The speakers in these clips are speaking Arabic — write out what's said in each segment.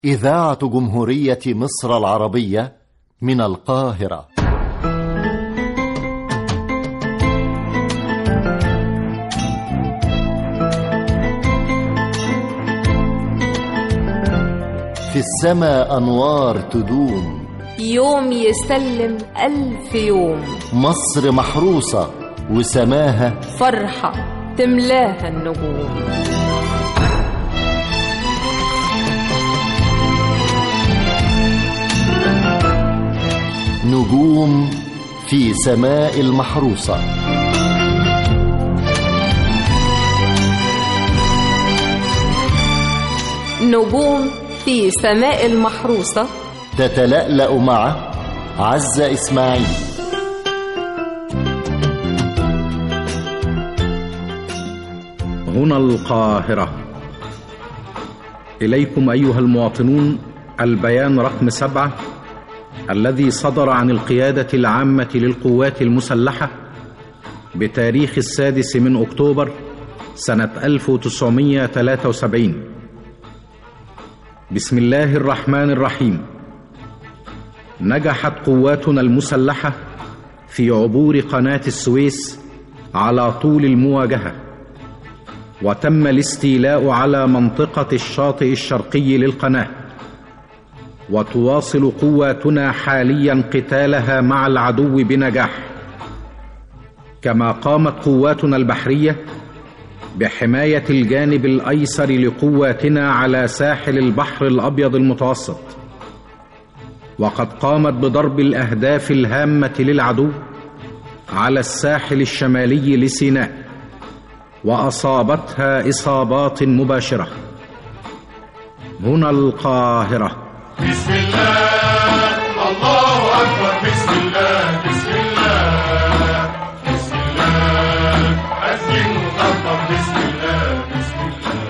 إذاعة جمهورية مصر العربية من القاهرة. في السماء أنوار تدوم، يوم يسلم 1000 يوم. مصر محروسة وسماها فرحة تملاها النجوم. نجوم في سماء المحروسة. نجوم في سماء المحروسة تتلألأ مع عزة إسماعيل. هنا القاهرة. إليكم أيها المواطنون البيان رقم 7 الذي صدر عن القيادة العامة للقوات المسلحة بتاريخ 6 أكتوبر سنة 1973. بسم الله الرحمن الرحيم. نجحت قواتنا المسلحة في عبور قناة السويس على طول المواجهة، وتم الاستيلاء على منطقة الشاطئ الشرقي للقناة، وتواصل قواتنا حاليا قتالها مع العدو بنجاح. كما قامت قواتنا البحرية بحماية الجانب الأيسر لقواتنا على ساحل البحر الأبيض المتوسط، وقد قامت بضرب الأهداف الهامة للعدو على الساحل الشمالي لسيناء، وأصابتها إصابات مباشرة. هنا القاهرة. بسم الله، الله أكبر. بسم الله، بسم الله، بسم الله، أسجن وطبق. بسم الله، بسم الله.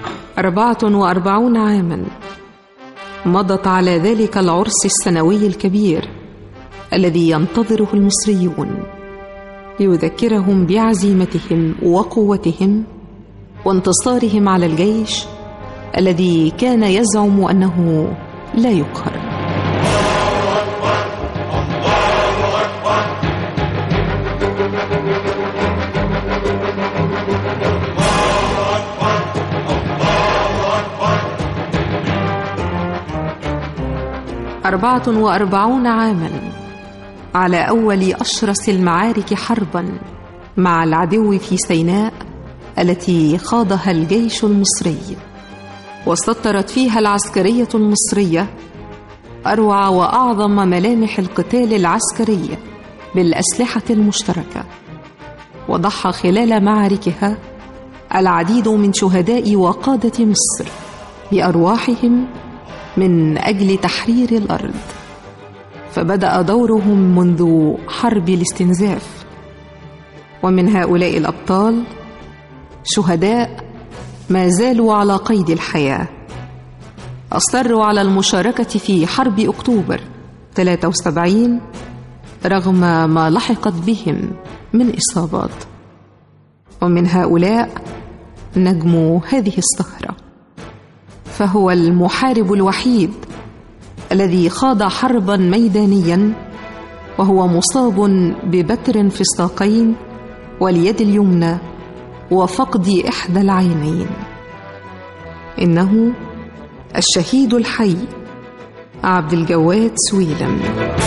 44 عاما مضت على ذلك العرس السنوي الكبير الذي ينتظره المصريون، ليذكرهم بعزيمتهم وقوتهم وانتصارهم على الجيش الذي كان يزعم أنه لا يقهر. الله أكبر، الله أكبر، الله أكبر. 44 عاما على أول أشرس المعارك حربا مع العدو في سيناء التي خاضها الجيش المصري، وسطرت فيها العسكرية المصرية أروع وأعظم ملامح القتال العسكري بالأسلحة المشتركة، وضحى خلال معاركها العديد من شهداء وقادة مصر بأرواحهم من أجل تحرير الأرض. فبدأ دورهم منذ حرب الاستنزاف، ومن هؤلاء الأبطال شهداء ما زالوا على قيد الحياة، أصروا على المشاركة في حرب أكتوبر 73 رغم ما لحقت بهم من إصابات. ومن هؤلاء نجم هذه الصخرة، فهو المحارب الوحيد الذي خاض حربا ميدانيا وهو مصاب ببتر في الساقين واليد اليمنى وفقد إحدى العينين. إنه الشهيد الحي عبد الجواد سويلم.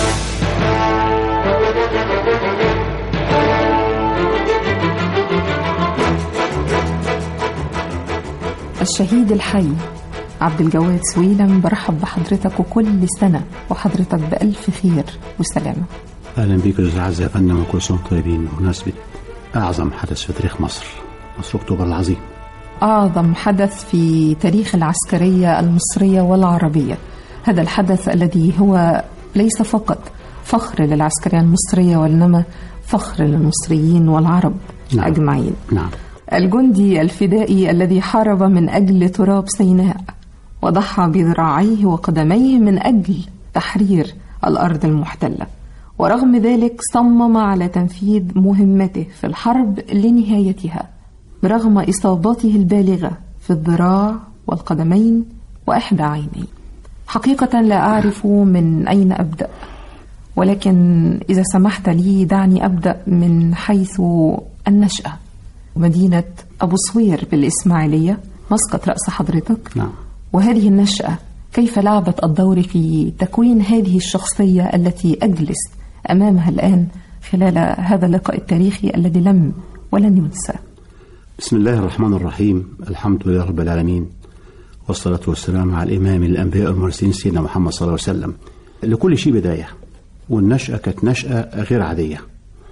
الشهيد الحي عبد الجواد سويلم، برحب بحضرتك وكل سنة وحضرتك بألف خير وسلامة. أهلا بك أستاذ عزة يا فندم، وكل سنة طيبين بمناسبة أعظم حدث في تاريخ مصر أكتوبر العظيم. أعظم حدث في تاريخ العسكرية المصرية والعربية، هذا الحدث الذي هو ليس فقط فخر للعسكرية المصرية وإنما فخر للمصريين والعرب أجمعين. نعم. الجندي الفدائي الذي حارب من أجل تراب سيناء وضحى بذراعيه وقدميه من أجل تحرير الأرض المحتلة، ورغم ذلك صمم على تنفيذ مهمته في الحرب لنهايتها برغم إصاباته البالغة في الذراع والقدمين وإحدى عينيه. حقيقة لا أعرف من أين أبدأ، ولكن إذا سمحت لي دعني أبدأ من حيث النشأة. مدينة أبو صوير بالإسماعيلية مسقط رأس حضرتك. نعم. وهذه النشأة كيف لعبت الدور في تكوين هذه الشخصية التي أجلس أمامها الآن خلال هذا اللقاء التاريخي الذي لم ولن ينسى؟ بسم الله الرحمن الرحيم، الحمد لله رب العالمين، والصلاة والسلام على الإمام الأنبياء والمرسلين سيدنا محمد صلى الله عليه وسلم. لكل شيء بداية، والنشأة كانت نشأة غير عادية.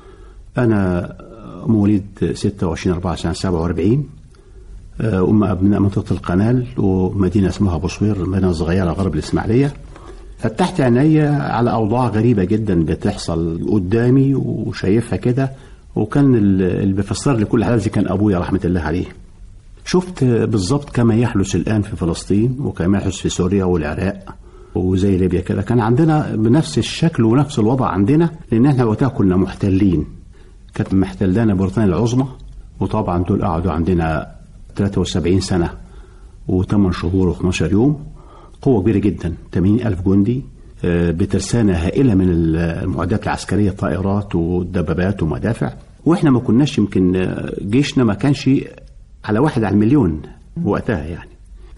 أنا مواليد 26/4/47، أبناء منطقة القنال ومدينة اسمها أبو صوير، مدينة صغيرة غرب الإسماعيلية. فتحت عيني على أوضاع غريبة جدا بتحصل قدامي وشايفها كده، وكان اللي بيفسر لي كل حاجة كان أبويا رحمة الله عليه. شفت بالضبط كما يحدث الآن في فلسطين وكما يحدث في سوريا والعراق وزي ليبيا كده. كان عندنا بنفس الشكل ونفس الوضع عندنا، لأن احنا وقتها كنا محتلين. كانت محتلانا بريطانيا العظمى، وطبعا دول قعدوا عندنا 73 سنة و8 شهور و12 يوم. قوة كبيرة جدا، 80,000 جندي بترسانة هائلة من المعدات العسكرية، طائرات ودبابات ومدافع. واحنا ما كناش، يمكن جيشنا ما كانش على 1 على المليون وقتها يعني.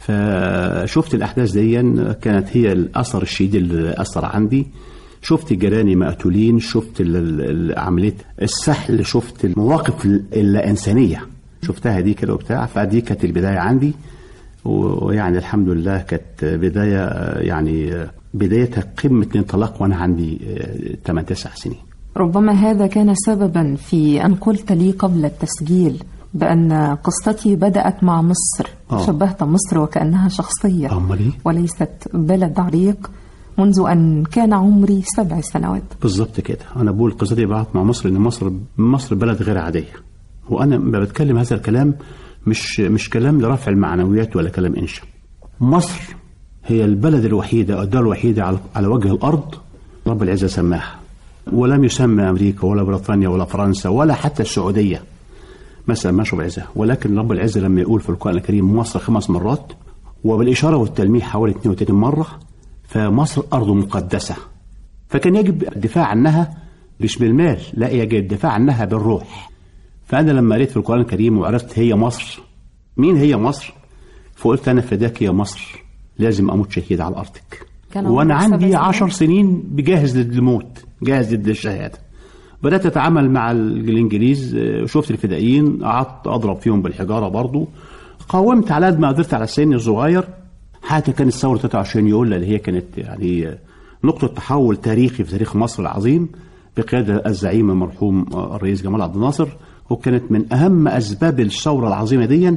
فشفت الأحداث دي كانت هي الأثر الشديد اللي أثر عندي. شفت جيراني مقتولين، شفت عملية السحل، شفت المواقف اللا إنسانية شفتها دي كده وبتاع. فدي كانت البداية عندي، ويعني الحمد لله كانت بداية، يعني بدايتها قمة الانطلاق وأنا عندي 8-9 سنين. ربما هذا كان سببا في أن قلت لي قبل التسجيل بأن قصتي بدأت مع مصر. شبهت مصر وكأنها شخصية وليست بلد عريق منذ أن كان عمري 7 سنوات. بالضبط كده. أنا بقول قصتي بدأت مع مصر، لأن مصر بلد غير عادية. وأنا ما بتكلم هذا الكلام مش كلام لرفع المعنويات ولا كلام إنشاء. مصر هي البلد الوحيدة، الدولة الوحيدة على وجه الأرض رب العزة سماها، ولم يسمى أمريكا ولا بريطانيا ولا فرنسا ولا حتى السعودية ما سماش رب العزة. ولكن رب العزة لما يقول في القرآن الكريم مصر 5 مرات، وبالإشارة والتلميح حوالي 32 مرة، فمصر أرض مقدسة. فكان يجب الدفاع عنها مش بالمال، لا، يجب الدفاع عنها بالروح. فأنا لما قريت في القرآن الكريم وعرفت هي مصر، مين هي مصر، فقلت أنا فداك يا مصر، لازم أموت شهيد على أرضك. وأنا عندي 10 سنين بجاهز للموت، جاهز للشهادة. بدأت أتعامل مع الإنجليز، شفت الفدائيين، قعدت أضرب فيهم بالحجارة برضو. قاومت على قد ما قدرت على السن الصغير. حتى كانت ثورة 23 يوليو اللي هي كانت يعني نقطة تحول تاريخي في تاريخ مصر العظيم، بقيادة الزعيم المرحوم الرئيس جمال عبد الناصر. وكانت من أهم أسباب الثورة العظيمة دي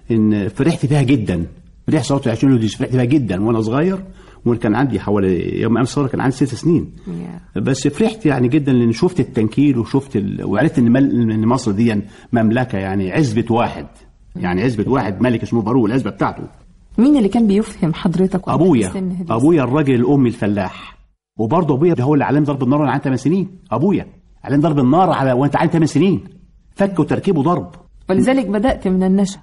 إن فرحت فيها جدا. فرحت ثورة 23 يوليو دي فرحت فيها جدا وأنا صغير، وكان عندي حوالي يوم أمس الثورة كان عندي 6 سنين. بس فرحت يعني جدا، لأن شفت التنكيل وشفت وعرفت إن مصر دي مملكة، يعني عزبة واحد، يعني عزبة واحد ملك اسمه فاروق، العزبة بتاعته. مين اللي كان بيفهم حضرتك؟ أبويا الراجل الأمي الفلاح. وبرضه أبويا هو اللي علم ضرب النار وأنا عندي 8 سنين. أبويا علم ضرب النار وأنت عندي 8 سنين، فك وتركيب وضرب. ولذلك بدأت من النشأة.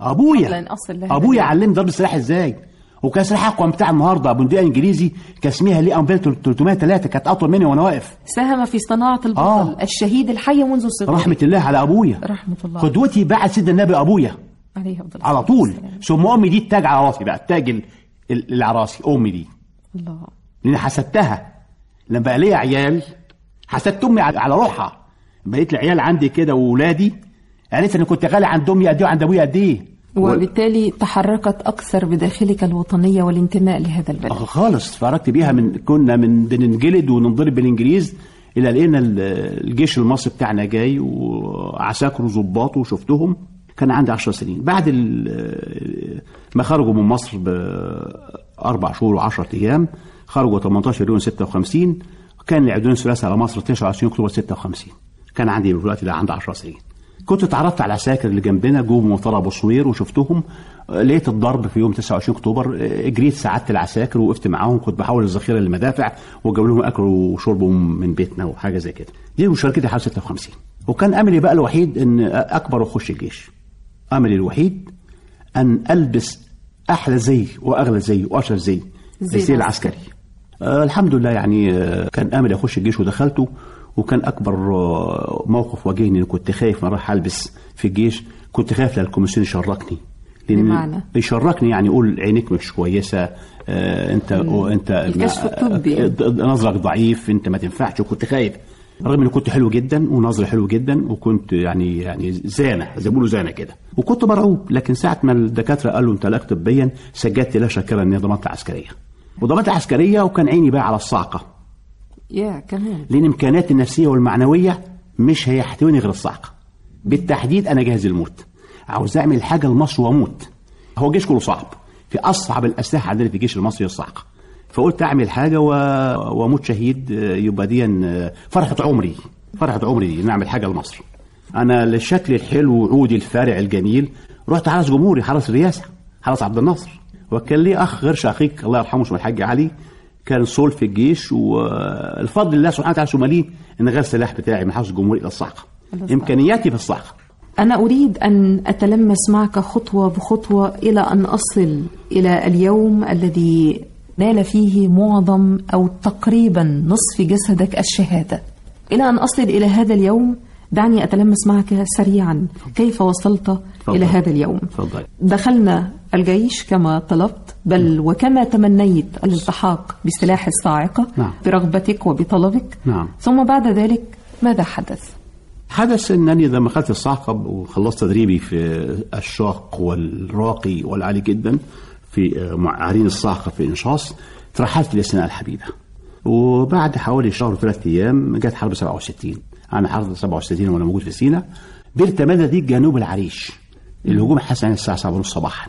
أبويا علم ضرب السلاح إزاي، وكان سلاح أقوى بتاع النهارده بندقية إنجليزي كان اسمها لي أمبير 303، كانت أطول مني وأنا واقف. ساهم في صناعة البطل الشهيد الحي منذ الصغر. رحمة الله على أبويا، رحمة الله. قدوتي بعد سيدنا النبي أبويا على طول. ثم أمي دي التاج على راسي بقى، التاج العراسي أمي دي. الله. لأن حسدتها لما بقى لي عيال، حسدت أمي على روحها. بقيت لي عيال عندي كده وولادي، عرفت أن كنت غالي عند أمي قد إيه وعند أبويا قد إيه. وبالتالي تحركت أكثر بداخلك الوطنية والانتماء لهذا البلد. خالص فرقت بيها. كنا بننجلد وننضرب بالإنجليز إلى لقينا الجيش المصري بتاعنا جاي وعساكر وضباط وشفتهم. كان عندي 10 سنين. بعد ما خرجوا من مصر ب4 شهور و10 أيام، خرجوا 18 يونيو 56. كان العدوان الثلاثي على مصر 29 أكتوبر 56. كان عندي الوقت ده عندي 10 سنين. كنت اتعرفت على العساكر اللي جنبنا جوه مطار ابو صوير وشفتهم. لقيت الضرب في يوم 29 اكتوبر، جريت ساعدت العساكر ووقفت معاهم. كنت بحاول الذخيره للمدافع وجاب لهم اكل وشرب من بيتنا وحاجه زي كده. دي مشاركتي حوالي 56. وكان املي بقى الوحيد ان اكبر واخش الجيش. املي الوحيد ان البس احلى زي واغلى زي واشهر زي الزي العسكري. الحمد لله يعني كان امل اخش الجيش ودخلته. وكان اكبر موقف واجهني إن كنت خايف وانا رايح البس في الجيش، كنت خايف للكوميسيون يشركني. بمعنى يشركني يعني يقول عينيك مش كويسه، انت الكشف الطبي نظرك ضعيف، انت ما تنفعش. وكنت خايف رغم اني كنت حلو جدا ونظري حلو جدا، وكنت يعني زانه زي ما بيقولوا زانه كده، وكنت مرعوب. لكن ساعه ما الدكاتره قالوا انت لك طبيا، سجلت لا شك اني ضمانه عسكريه. وضمانه عسكريه وكان عيني بقى على الصاعقه. كمان لان امكانياتي النفسيه والمعنويه مش هيحتويني غير الصاعقه. بالتحديد انا جاهز للموت، عاوز اعمل حاجه لمصر واموت. هو الجيش كله صعب، في اصعب الاسلحه عندنا في الجيش المصري الصاعقه. فقلت اعمل حاجه واموت شهيد، يبقى دي فرحه عمري، فرحه عمري دي نعمل حاجه لمصر. انا الشكل الحلو وعودي الفارع الجميل رحت حرس جمهوري، حرس الرئاسه، حرس عبد الناصر. وكان لي اخ غير شقيق الله يرحمه اسمه الحاج علي، كان صول في الجيش، والفضل الله سبحانه وتعالى شماليه ان غير السلاح بتاعي من حرس الجمهوري الى الصاعقه. امكانياتي في الصاعقه. أنا أريد أن أتلمس معك خطوة بخطوة إلى أن أصل إلى اليوم الذي نال فيه معظم أو تقريبا نصف جسدك الشهادة. إلى أن أصل إلى هذا اليوم دعني أتلمس معك سريعا كيف وصلت إلى هذا اليوم. دخلنا الجيش كما طلبت، بل وكما تمنيت الالتحاق بسلاح الصاعقة. نعم. برغبتك وبطلبك. نعم. ثم بعد ذلك ماذا حدث؟ حدث أنني لما خدت الصاعقة وخلصت تدريبي في الشاق والراقي والعالي جدا في عرين الصاعقة في إنشاص، ترحلت لسيناء الحبيبة. وبعد حوالي شهر 3 أيام جت حرب 67. أنا حرب 67 وأنا موجود في سيناء. بيرت مدى دي جنوب العريش. الهجوم حصل الساعة 7:30 صباحا.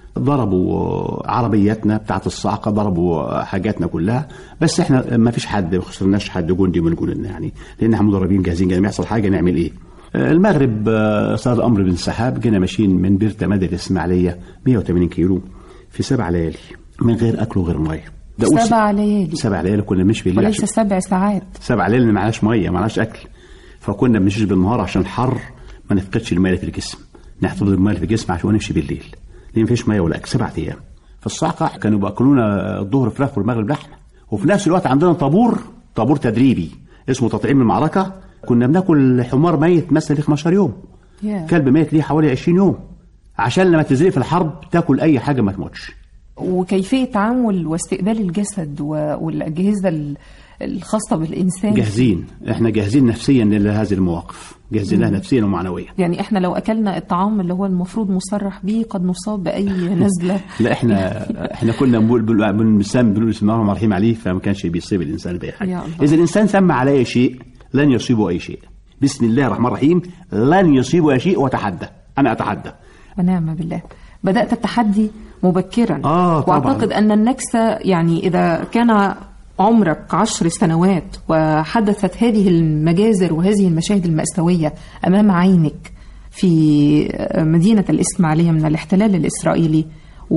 ضربوا عربياتنا بتاعت الصاعقة، ضربوا حاجاتنا كلها، بس احنا ما فيش حد، ما خسرناش حد جندي من جنودنا يعني، لان احنا مدربين جاهزين، لما يحصل حاجه نعمل ايه. المغرب صار الامر بالانسحاب. جينا ماشيين من بيرت مدى الاسماعيليه 180 كيلو في 7 ليالي من غير اكل وغير ميه. 7 ليالي. 7 ليالي كنا بنمشي بالليل، وليس 7 ساعات. 7 ليالي ما معناش ميه، ما معناش اكل. فكنا بنمشي بالنهار عشان الحر ما نفقدش الميه في الجسم، نحتفظ بالميه في الجسم عشان نمشي بالليل، لان مفيش ميه ولا اكل. 7 ايام في الصاعقه. كانوا بياكلونا الظهر فراخ والمغرب لحمه، وفي نفس الوقت عندنا طابور تدريبي اسمه تطعيم المعركه. كنا بناكل حمار ميت مثلا 15 يوم، كلب ميت ليه حوالي 20 يوم، عشان لما تزرق في الحرب تاكل اي حاجه ما تموتش. وكيفيه تعامل واستقبال الجسد والاجهزه الخاصه بالانسان؟ جاهزين، احنا جاهزين نفسيا لهذه المواقف، جاهزين لها نفسيا ومعنويا. يعني احنا لو اكلنا الطعام اللي هو المفروض مصرح به قد نصاب باي نزله. لا احنا كنا بنقول بسم الله الرحمن الرحيم عليه، فما كانش بيصيب الانسان باي حاجه. اذا الانسان سمى على اي شيء لن يصيبه اي شيء. بسم الله الرحمن الرحيم لن يصيبه اي شيء، واتحدى، انا اتحدى. ونعم بالله. بدات التحدي مبكرا. واعتقد ان النكسه يعني اذا كان عمرك 10 سنوات وحدثت هذه المجازر وهذه المشاهد المأساوية أمام عينك في مدينة الإسماعيلية من الاحتلال الإسرائيلي،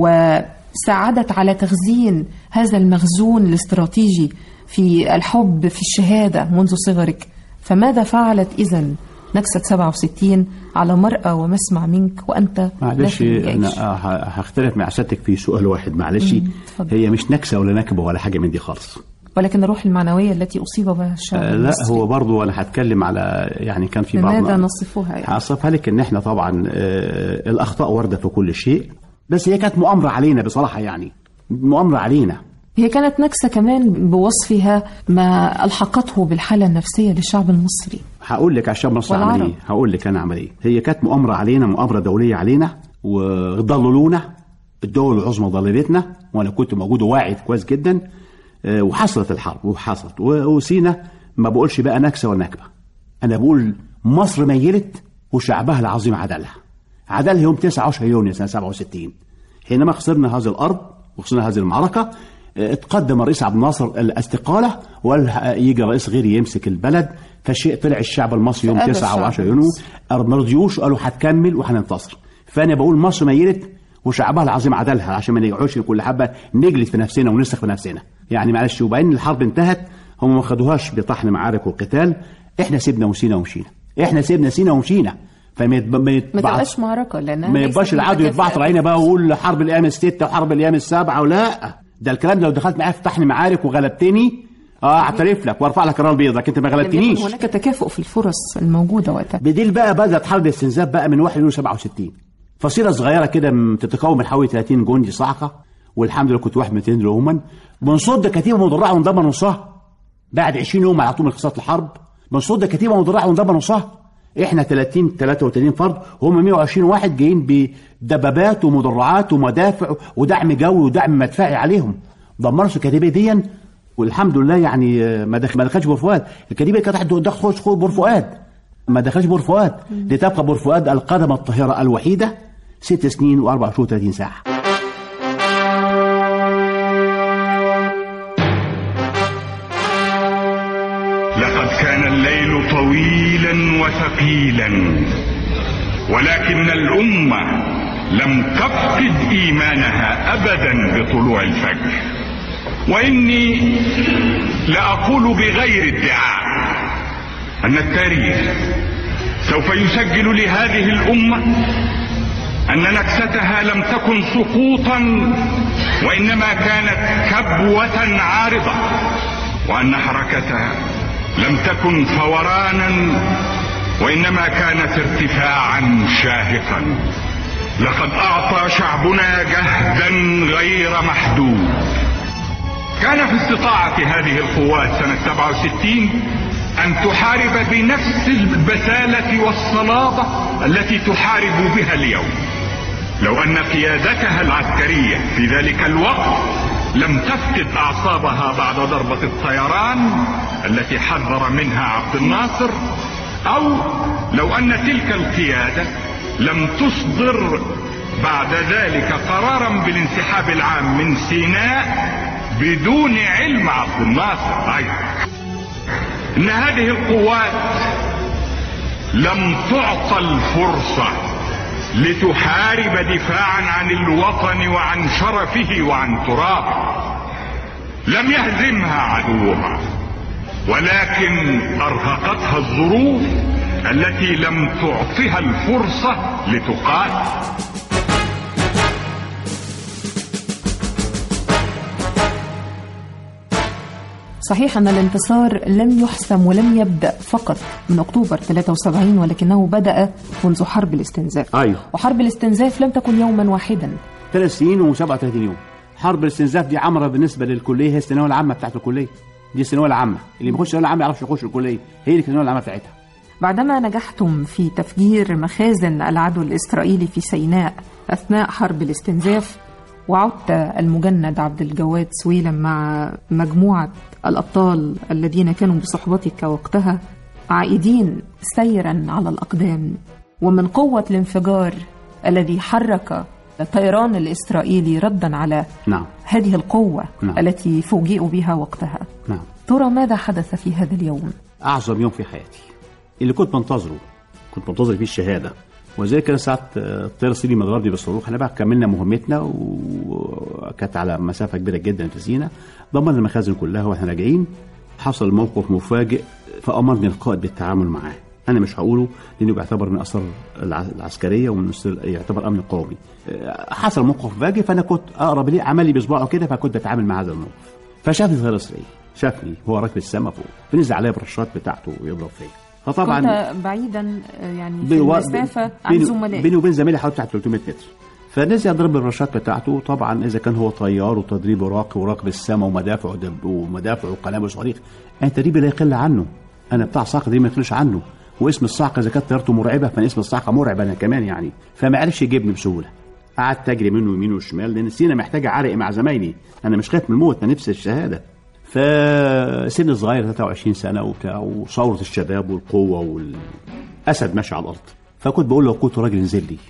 وساعدت على تخزين هذا المخزون الاستراتيجي في الحب في الشهادة منذ صغرك، فماذا فعلت إذن نكسة 67 على مرأى ومسمع منك وأنت معلش أنا هختلف مع سيادتك في سؤال واحد. معلش هي مش نكسة ولا نكبة ولا حاجة من دي خالص، ولكن الروح المعنوية التي أصيب بها الشعب لا المصري. هو برضو أنا هتكلم على يعني كان في بعض ماذا نصفها يعني. هصفها لك إن إحنا طبعا الأخطاء واردة في كل شيء، بس هي كانت مؤامرة علينا بصراحة، يعني مؤامرة علينا. هي كانت نكسة كمان بوصفها ما ألحقته بالحالة النفسية للشعب المصري. هقول لك على الشعب المصري عمل ايه، هقول لك أنا عمل ايه. هي كانت مؤامرة علينا، مؤامرة دولية علينا، وضللونا. الدول العظمى ضللتنا، وأنا كنت موجود وواعي كويس جدا. وحصلت الحرب وحصلت وسينا. ما بقولش بقى نكسة ولا نكبة، أنا بقول مصر ميلت وشعبها العظيم عدلها يوم 19 يونيو سنة 67 حينما خسرنا هذه الأرض وخسرنا هذه المعركة. اتقدم الرئيس عبد الناصر الاستقالة وقال يجي رئيس غيري يمسك البلد، فالشيء طلع الشعب المصري يوم 9 و10 يونيو ما رضيوش، قالوا هتكمل وهننتصر. فأنا بقول مصر ميلت وشعبها العظيم عدلها، عشان ما نقعدش كل حبة نجلد في نفسنا ونسخ في نفسنا يعني. معلش. وبعدين الحرب انتهت، هم ما خدوهاش بطحن معارك وقتال، احنا سيبنا وسينا ومشينا، احنا سيبنا سينا ومشينا. ما تبقاش معركة، لأنها ما يبقاش العدو يتبعت علينا بقى ويقول حرب الأيام 6 وحرب الأيام 7 ولا ده الكلام لو دخلت معايا فتحني معارك وغلبتني اعترف لك وارفع لك الرايه البيضاء، لكن انت ما غلبتنيش. هناك تكافؤ في الفرص الموجوده وقتها. بديل بقى بدات حرب الاستنزاف بقى من 1 يوليو 67. فصيله صغيره كده تتكون من حوالي 30 جندي صاعقه، والحمد لله كنت واحد من 200 هم. بنصد كتيبه مدرعه ونضم نصها بعد 20 يوم على طول من خساره الحرب. بنصد كتيبه مدرعه ونضم نصها. احنا 33 فرد وهم 120 واحد جايين بدبابات ومدرعات ومدافع ودعم جوي ودعم مدفعي عليهم. دمروا الكتيبه دي والحمد لله يعني ما دخلش بور فؤاد. الكتيبه كانت تخش بور فؤاد، ما دخلش بور فؤاد، لتبقى بور فؤاد القدم الطاهره الوحيده 6 سنين و4 شهور 30 ساعه. لقد كان الليل طويلا وثقيلا، ولكن الأمة لم تفقد إيمانها أبدا بطلوع الفجر. وإني لأقول بغير ادعاء أن التاريخ سوف يسجل لهذه الأمة أن نكستها لم تكن سقوطا، وإنما كانت كبوة عارضة، وأن حركتها لم تكن فورانا، وإنما كانت ارتفاعا شاهقا. لقد أعطى شعبنا جهدا غير محدود. كان في استطاعة هذه القوات سنة 67 أن تحارب بنفس البسالة والصلابة التي تحارب بها اليوم، لو أن قيادتها العسكرية في ذلك الوقت لم تفقد أعصابها بعد ضربة الطيران التي حذر منها عبد الناصر، أو لو أن تلك القيادة لم تصدر بعد ذلك قرارا بالانسحاب العام من سيناء بدون علم عبد الناصر أيضا. إن هذه القوات لم تعطى الفرصة لتحارب دفاعا عن الوطن وعن شرفه وعن ترابه. لم يهزمها عدوها، ولكن أرهقتها الظروف التي لم تعطها الفرصة لتقاتل. صحيح أن الانتصار لم يحسم ولم يبدأ فقط من أكتوبر 73، ولكنه بدأ منذ حرب الاستنزاف. أيوه. وحرب الاستنزاف لم تكن يوما واحدا، 3 سنين و37 يوم. حرب الاستنزاف دي عمرة بالنسبة للكلية هي الثانوية العامة بتاعت الكلية. دي الثانوية العامة، اللي بيخش الثانوية العامة يعرفش يخش الكلية، هي دي الثانوية العامة بتاعتها. بعدما نجحتم في تفجير مخازن العدو الإسرائيلي في سيناء أثناء حرب الاستنزاف، وعدت المجند عبد الجواد سويلم مع مجموعة الأبطال الذين كانوا بصحبتك وقتها عائدين سيرا على الأقدام، ومن قوة الانفجار الذي حرك الطيران الإسرائيلي ردا على هذه القوة التي فوجئوا بها وقتها. ترى ماذا حدث في هذا اليوم؟ أعظم يوم في حياتي اللي كنت منتظر فيه الشهادة. وزي كده ساعة الطيار الصيني ما ضربني بالصاروخ، احنا بقى كملنا مهمتنا وكانت على مسافة كبيرة جدا في سيناء، ضمننا المخازن كلها واحنا راجعين. حصل موقف مفاجئ فأمرني القائد بالتعامل معاه. أنا مش هقوله لأنه بيعتبر من أثر العسكرية ومن يعتبر أمن قومي. حصل موقف مفاجئ فأنا كنت أقرب ليه، عمل لي بصباعه كده، فكنت بتعامل مع هذا الموقف. فشافني الطيار الصيني، شافني هو راكب السما فوق، فنزل عليا بالرشاط بتاعته ويضرب فيا. فطبعا كنت بعيدا يعني في المسافة عن زملائي، بيني وبين زميلي حوالي 300 متر. فنزل يضرب الرشاط بتاعته. طبعا إذا كان هو طيار وتدريبه راقي وراقب السما ومدافع وقنابل وصواريخ، أنا تدريبي لا يقل عنه. أنا بتاع صاعقة دي ما يقلش عنه، واسم الصاعقة إذا كانت طيارته مرعبة فأنا اسم الصاعقة مرعب أنا كمان يعني. فما عرفش يجيبني بسهولة، قعدت أجري منه يمين وشمال لأن سينا محتاجة عرق مع زمايلي. أنا مش خايف من الموت، أنا نفسي الشهادة. فسن صغير 23 سنة وبتاع، وصورة الشباب والقوة والأسد ماشي على الأرض. فكنت بقول له كنت راجل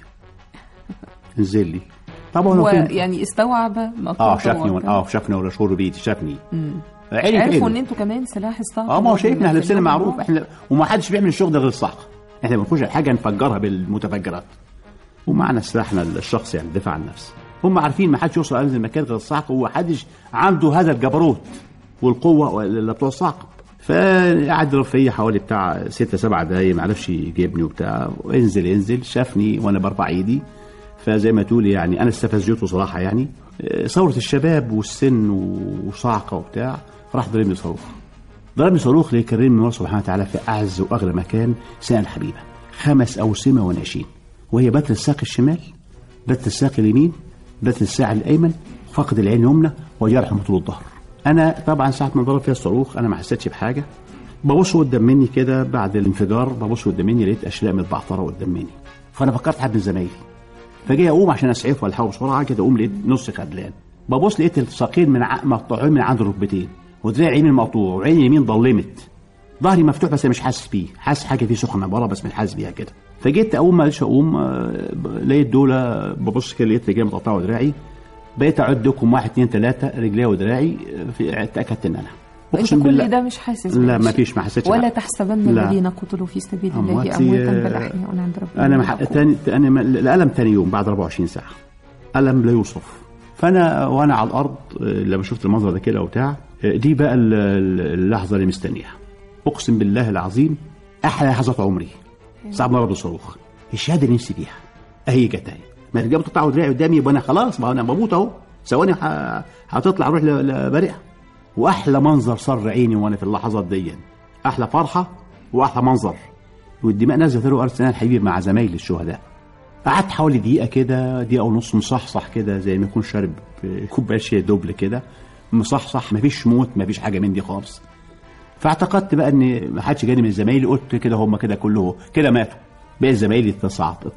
انزل لي. طبعا هو يعني استوعب ما شافني ولا شعور بيدي، شافني. عرفوا ان انتوا كمان سلاح الصاعقة. ما هو شايفنا احنا لبسنا معروف، احنا وما حدش بيعمل الشغل ده غير الصاعقة. احنا بنخش الحاجة نفجرها بالمتفجرات، ومعنا سلاحنا الشخصي يعني الدفاع عن النفس. هم عارفين ما حدش يوصل هذا المكان غير الصاعقة، ومحدش عنده هذا الجبروت والقوة اللي بتوع الصاعقة. فقعد يضرب فيا حوالي بتاع 6-7 دقايق، ما عرفش يجيبني وبتاع. انزل شافني وانا برفع ايدي، فزي ما تقول يعني انا استفزيته صراحة يعني. ثورة الشباب والسن وصاعقة وبتاع، راح ضربني صاروخ ليكرمني من الله سبحانه وتعالى في أعز وأغلى مكان، سنة الحبيبة، 5 أوسمة وناشين، وهي بتر الساق الشمال، بتر الساق اليمين، بتر الساعد الأيمن، فقد العين اليمنى، وجرح طول الظهر. أنا طبعا ساعة ما ضرب فيها الصاروخ أنا ما حسيتش بحاجة، ببص قدام مني كده بعد الانفجار، ببص قدام مني لقيت أشلاء متبعترة قدام مني، فأنا فكرت حد من زمايلي، فجاي أقوم عشان أسعفه والحقه بسرعة كده، أقوم لقيت نص خدلان، ببص لقيت الساقين مقطوعين من عند الركبتين، ودراعي يمين مقطوع، وعيني يمين ضلمت، ظهري مفتوح بس مش حاسس بيه، حاسس حاجه فيه سخنه بره بس مش حاسس بيها كده. فجيت اقوم ما قدرتش اقوم، لقيت دول ببص كده لقيت رجلي متقطعه ودراعي، بقيت اعدكم 1 2 3 رجلي ودراعي، اتاكدت ان انا اقسم بالله كل ده مش حاسس بيه. لا ما فيش، ما حسيتش ولا تحسبن الذين قتلوا في سبيل الله امواتا بل احياء عند ربهم. انا الالم ثاني يوم بعد 24 ساعه، الم لا يوصف. وانا على الارض لما شفت المنظر ده كده وبتاع، دي بقى اللحظه اللي مستنيها، اقسم بالله العظيم احلى لحظات عمري صعب ما ضرب الصاروخ، الشهاده اللي نفسي فيها اهي جت اهي، ما رجعت تقطع دراعي قدامي يبقى انا خلاص، ما انا بموت اهو، ثواني هتطلع روح لبريئه. واحلى منظر صار عيني وانا في اللحظات دي، احلى فرحه واحلى منظر، والدماء نزلت له ارض سنان الحبيب مع زمايلي الشهداء. قعدت حوالي دقيقه كده، دقيقه ونص مصحصح كده زي ما يكون شارب كوبايه شاي دوبل كده، مصحصح، مفيش موت مفيش حاجه من دي خالص. فاعتقدت بقى ان ما حدش جاني من زمايلي، قلت كده هم كده كله كده ماتوا، باقي زمايلي ال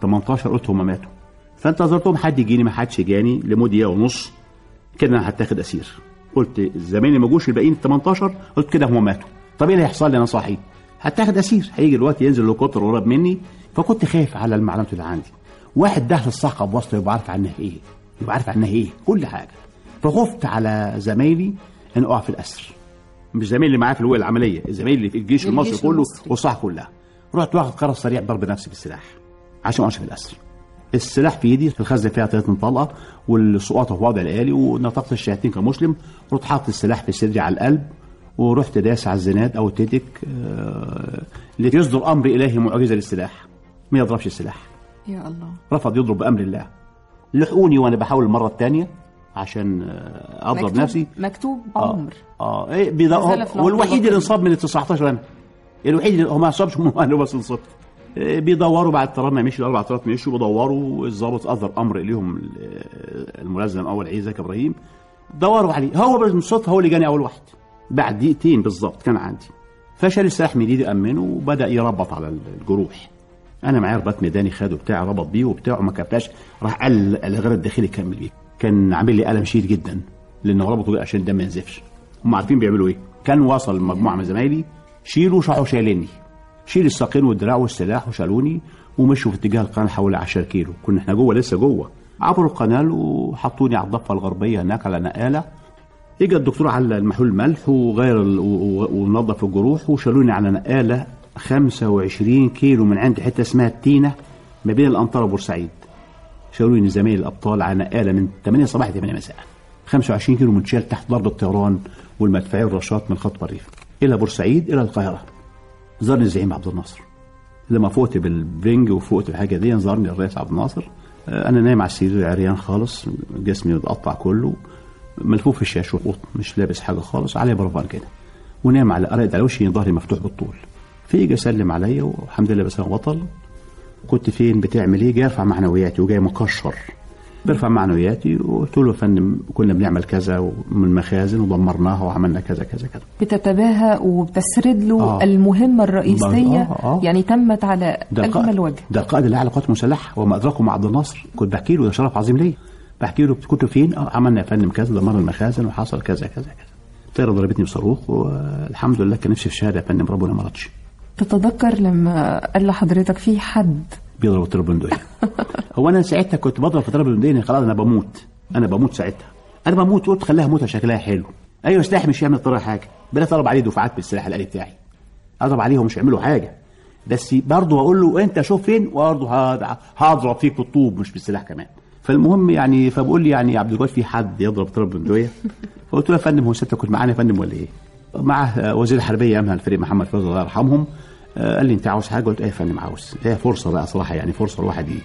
18 قلت هم ماتوا. فانتظرتهم حد يجيني، ما حدش جاني لمده دقيقه ونص كده، انا هتاخد اسير. قلت زمايلي ما جوش الباقيين 18، قلت كده هم ماتوا، طب ايه اللي هيحصل لي انا صاحي؟ هتاخد اسير، هيجي الوقت ينزل الهليكوبتر قريب مني. فكنت خايف على المعلومات اللي عندي، واحد داخل الصعقه بواسطه يبقى عارف عنها ايه، يبقى عارف عنها ايه كل حاجه. فخفت على زمايلي ان اقع في الاسر، مش زمايلي اللي معايا في العمليه، زمايلي اللي في الجيش المصري كله والصحه كلها. رحت واخد قرار سريع ضرب نفسي بالسلاح عشان ما في الاسر. السلاح في ايدي، الخزنه فيها 30 طلقه، والسقاطه في وضع الالي، ونطقت الشهادتين كمسلم. رحت حاطط السلاح في صدري على القلب، ورحت داس على الزناد او التتك، ليصدر امر الهي معجزه للسلاح، ما يضربش السلاح يا الله، رفض يضرب بامر الله. لحقوني وانا بحاول المره الثانيه عشان اضرب نفسي. مكتوب عمر والوحيد اللي انصاب من ال 19 انا، الوحيد اللي هو ما انصابش انا بس انصبت. بيدوروا بعد الطيران ما مشي، 4 طيارات مشوا بيدوروا، الضابط اصدر امر اليهم الملزم اول عيد زكي ابراهيم، دوروا عليه، هو بالصدفه هو اللي جاني اول واحد بعد دقيقتين بالظبط كان عندي. فشال السلاح من ايدي امنه وبدا يربط على الجروح. انا معايا رباط ميداني خده بتاعي ربط بيه وبتاع وما كفاش، راح قال الغير الداخلي كمل بيه. كان عامل لي الم شديد جدا لانه ربطه بيه عشان الدم ما ينزفش. هم عارفين بيعملوا ايه. كان وصل مجموعه من زمايلي شيلوا شايليني، شيل الساقين والدراع والسلاح وشالوني ومشوا في اتجاه القناه حوالي 10 كيلو. كنا احنا جوه لسه جوه، عبروا القناه وحطوني على الضفه الغربيه هناك على نقاله. اجى الدكتور على المحلول الملح وغير ونظف الجروح وشالوني على نقاله 25 كيلو من عند حته اسمها التينه ما بين الانطره وبورسعيد. شالوني زمايل الابطال على نقاله من 8 صباح ل 8 مساء، 25 كيلو منشال تحت ضرب الطيران والمدفعيه والرشاط من خط الريف الى بورسعيد الى القاهره. زارني الزعيم عبد الناصر لما فوقت بالبنج وفوقت الحاجه دي، زارني الرئيس عبد الناصر. انا نايم على السرير عريان خالص، جسمي متقطع كله، ملفوف في الشاش وقط، مش لابس حاجه خالص، عليه برفان كده، ونام على قريت على وشي، ظهري مفتوح بالطول. فيجي سلم عليا والحمد لله بس انا بطل. كنت فين بتعمل ايه؟ جاي ارفع معنوياتي وجاي مكشر، برفع معنوياتي وقلت له يا فندم كنا بنعمل كذا من مخازن ودمرناها وعملنا كذا كذا كذا. بتتباهى وبتسرد له المهمه الرئيسيه يعني تمت على اجمل وجه. ده القائد الاعلى للقوات المسلحه وما ادراكم مع عبد الناصر. كنت بحكي له ده شرف عظيم ليا، بحكي له كنتوا فين؟ عملنا يا فندم كذا، دمرنا المخازن وحصل كذا كذا كذا. الطياره ضربتني بصاروخ والحمد لله كان نفسي في شهاده يا فندم، ربنا ما رضش. تتذكر لما قال لحضرتك في حد بيضرب الطياره بالبندقيه؟ هو انا ساعتها كنت بضرب في الطياره بالبندقيه، خلاص انا بموت ساعتها، انا بموت. قلت خليها موتة شكلها حلو، ايوه سلاح مش هيعمل طريقه حاجه، بلا اضرب عليه دفعات بالسلاح الالي بتاعي، اضرب عليهم مش هيعملوا حاجه، بس برضه اقول له انت شوف فين، وبرضه هضرب فيك بالطوب مش بالسلاح كمان. فالمهم يعني فبقول لي يعني يا عبد الجواد في حد يضرب طياره بالبندقيه؟ فقلت له يا فندم هو ستة كنت معانا يا فندم ولا ايه؟ مع وزير الحربيه امها الفريق محمد فوزي الله يرحمهم. قال لي انت عاوز حاجه؟ قلت ايه يا فندم عاوز. هي فرصه بقى صراحه، يعني فرصه الواحد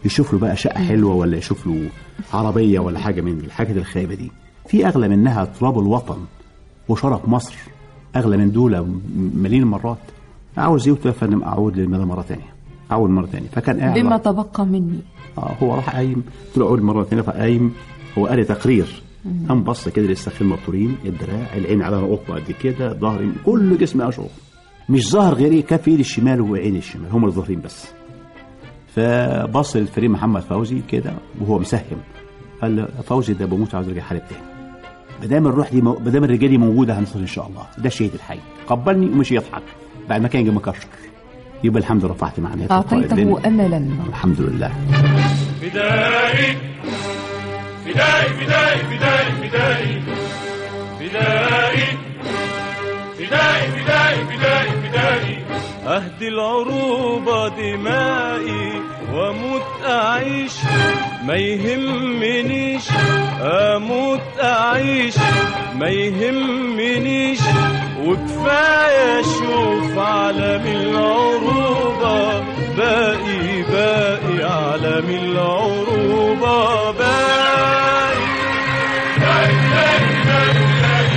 يشوف له بقى شقه حلوه، ولا يشوف له عربيه، ولا حاجه من الحاجات الخايبه دي. في اغلى منها تراب الوطن وشرف مصر، اغلى من دول مليون مرات. عاوز يا فندم اعود للمدى مره ثانيه، اعود مره ثانيه. فكان قاعد بما تبقى مني. هو راح قايم، قلت له اعود مره ثانيه. فقايم هو قال تقرير، قام بص كده للساقين مبتورين، الدراع، العين على قطه قد كده، ظهري، كل جسمي اشعر، مش ظاهر غير كف ايدي الشمال وعين الشمال، هم الظاهرين بس. فبص للفريق محمد فوزي كده وهو مسهم، قال له فوزي ده بموت، عاوز ارجع حارب تاني. مادام الروح دي مادام الرجال دي موجوده هنصل ان شاء الله. ده الشهيد الحي، قبلني ومش يضحك بعد ما كان جه مكشر. يبقى الحمد لله رفعت معناه، اعطيته املا. الحمد لله. فدائي فدائي فدائي فدائي فدائي فدائي فدائي فدائي فدائي فدائي أهدي العروبة دمائي وأموت أعيش، ما يهمنيش أموت أعيش، ما يهمنيش، وكفاية أشوف عالم العروبة باقي باقي، عالم العروبة باقي فدائي فدائي فدائي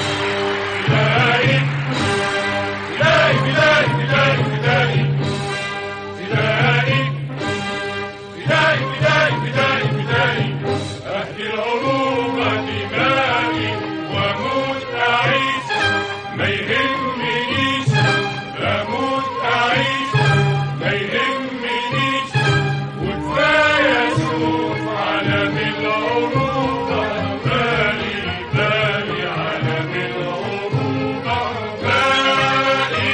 فدائي فدائي فدائي فدائي فدائي فدائي فدائي أهدي العروبة دمائي وأموت أعيش، ما يهمنيش أموت أعيش، ما يهمنيش، وكفاية أشوف عالم العروبة باقي باقي، عالم العروبة باقي.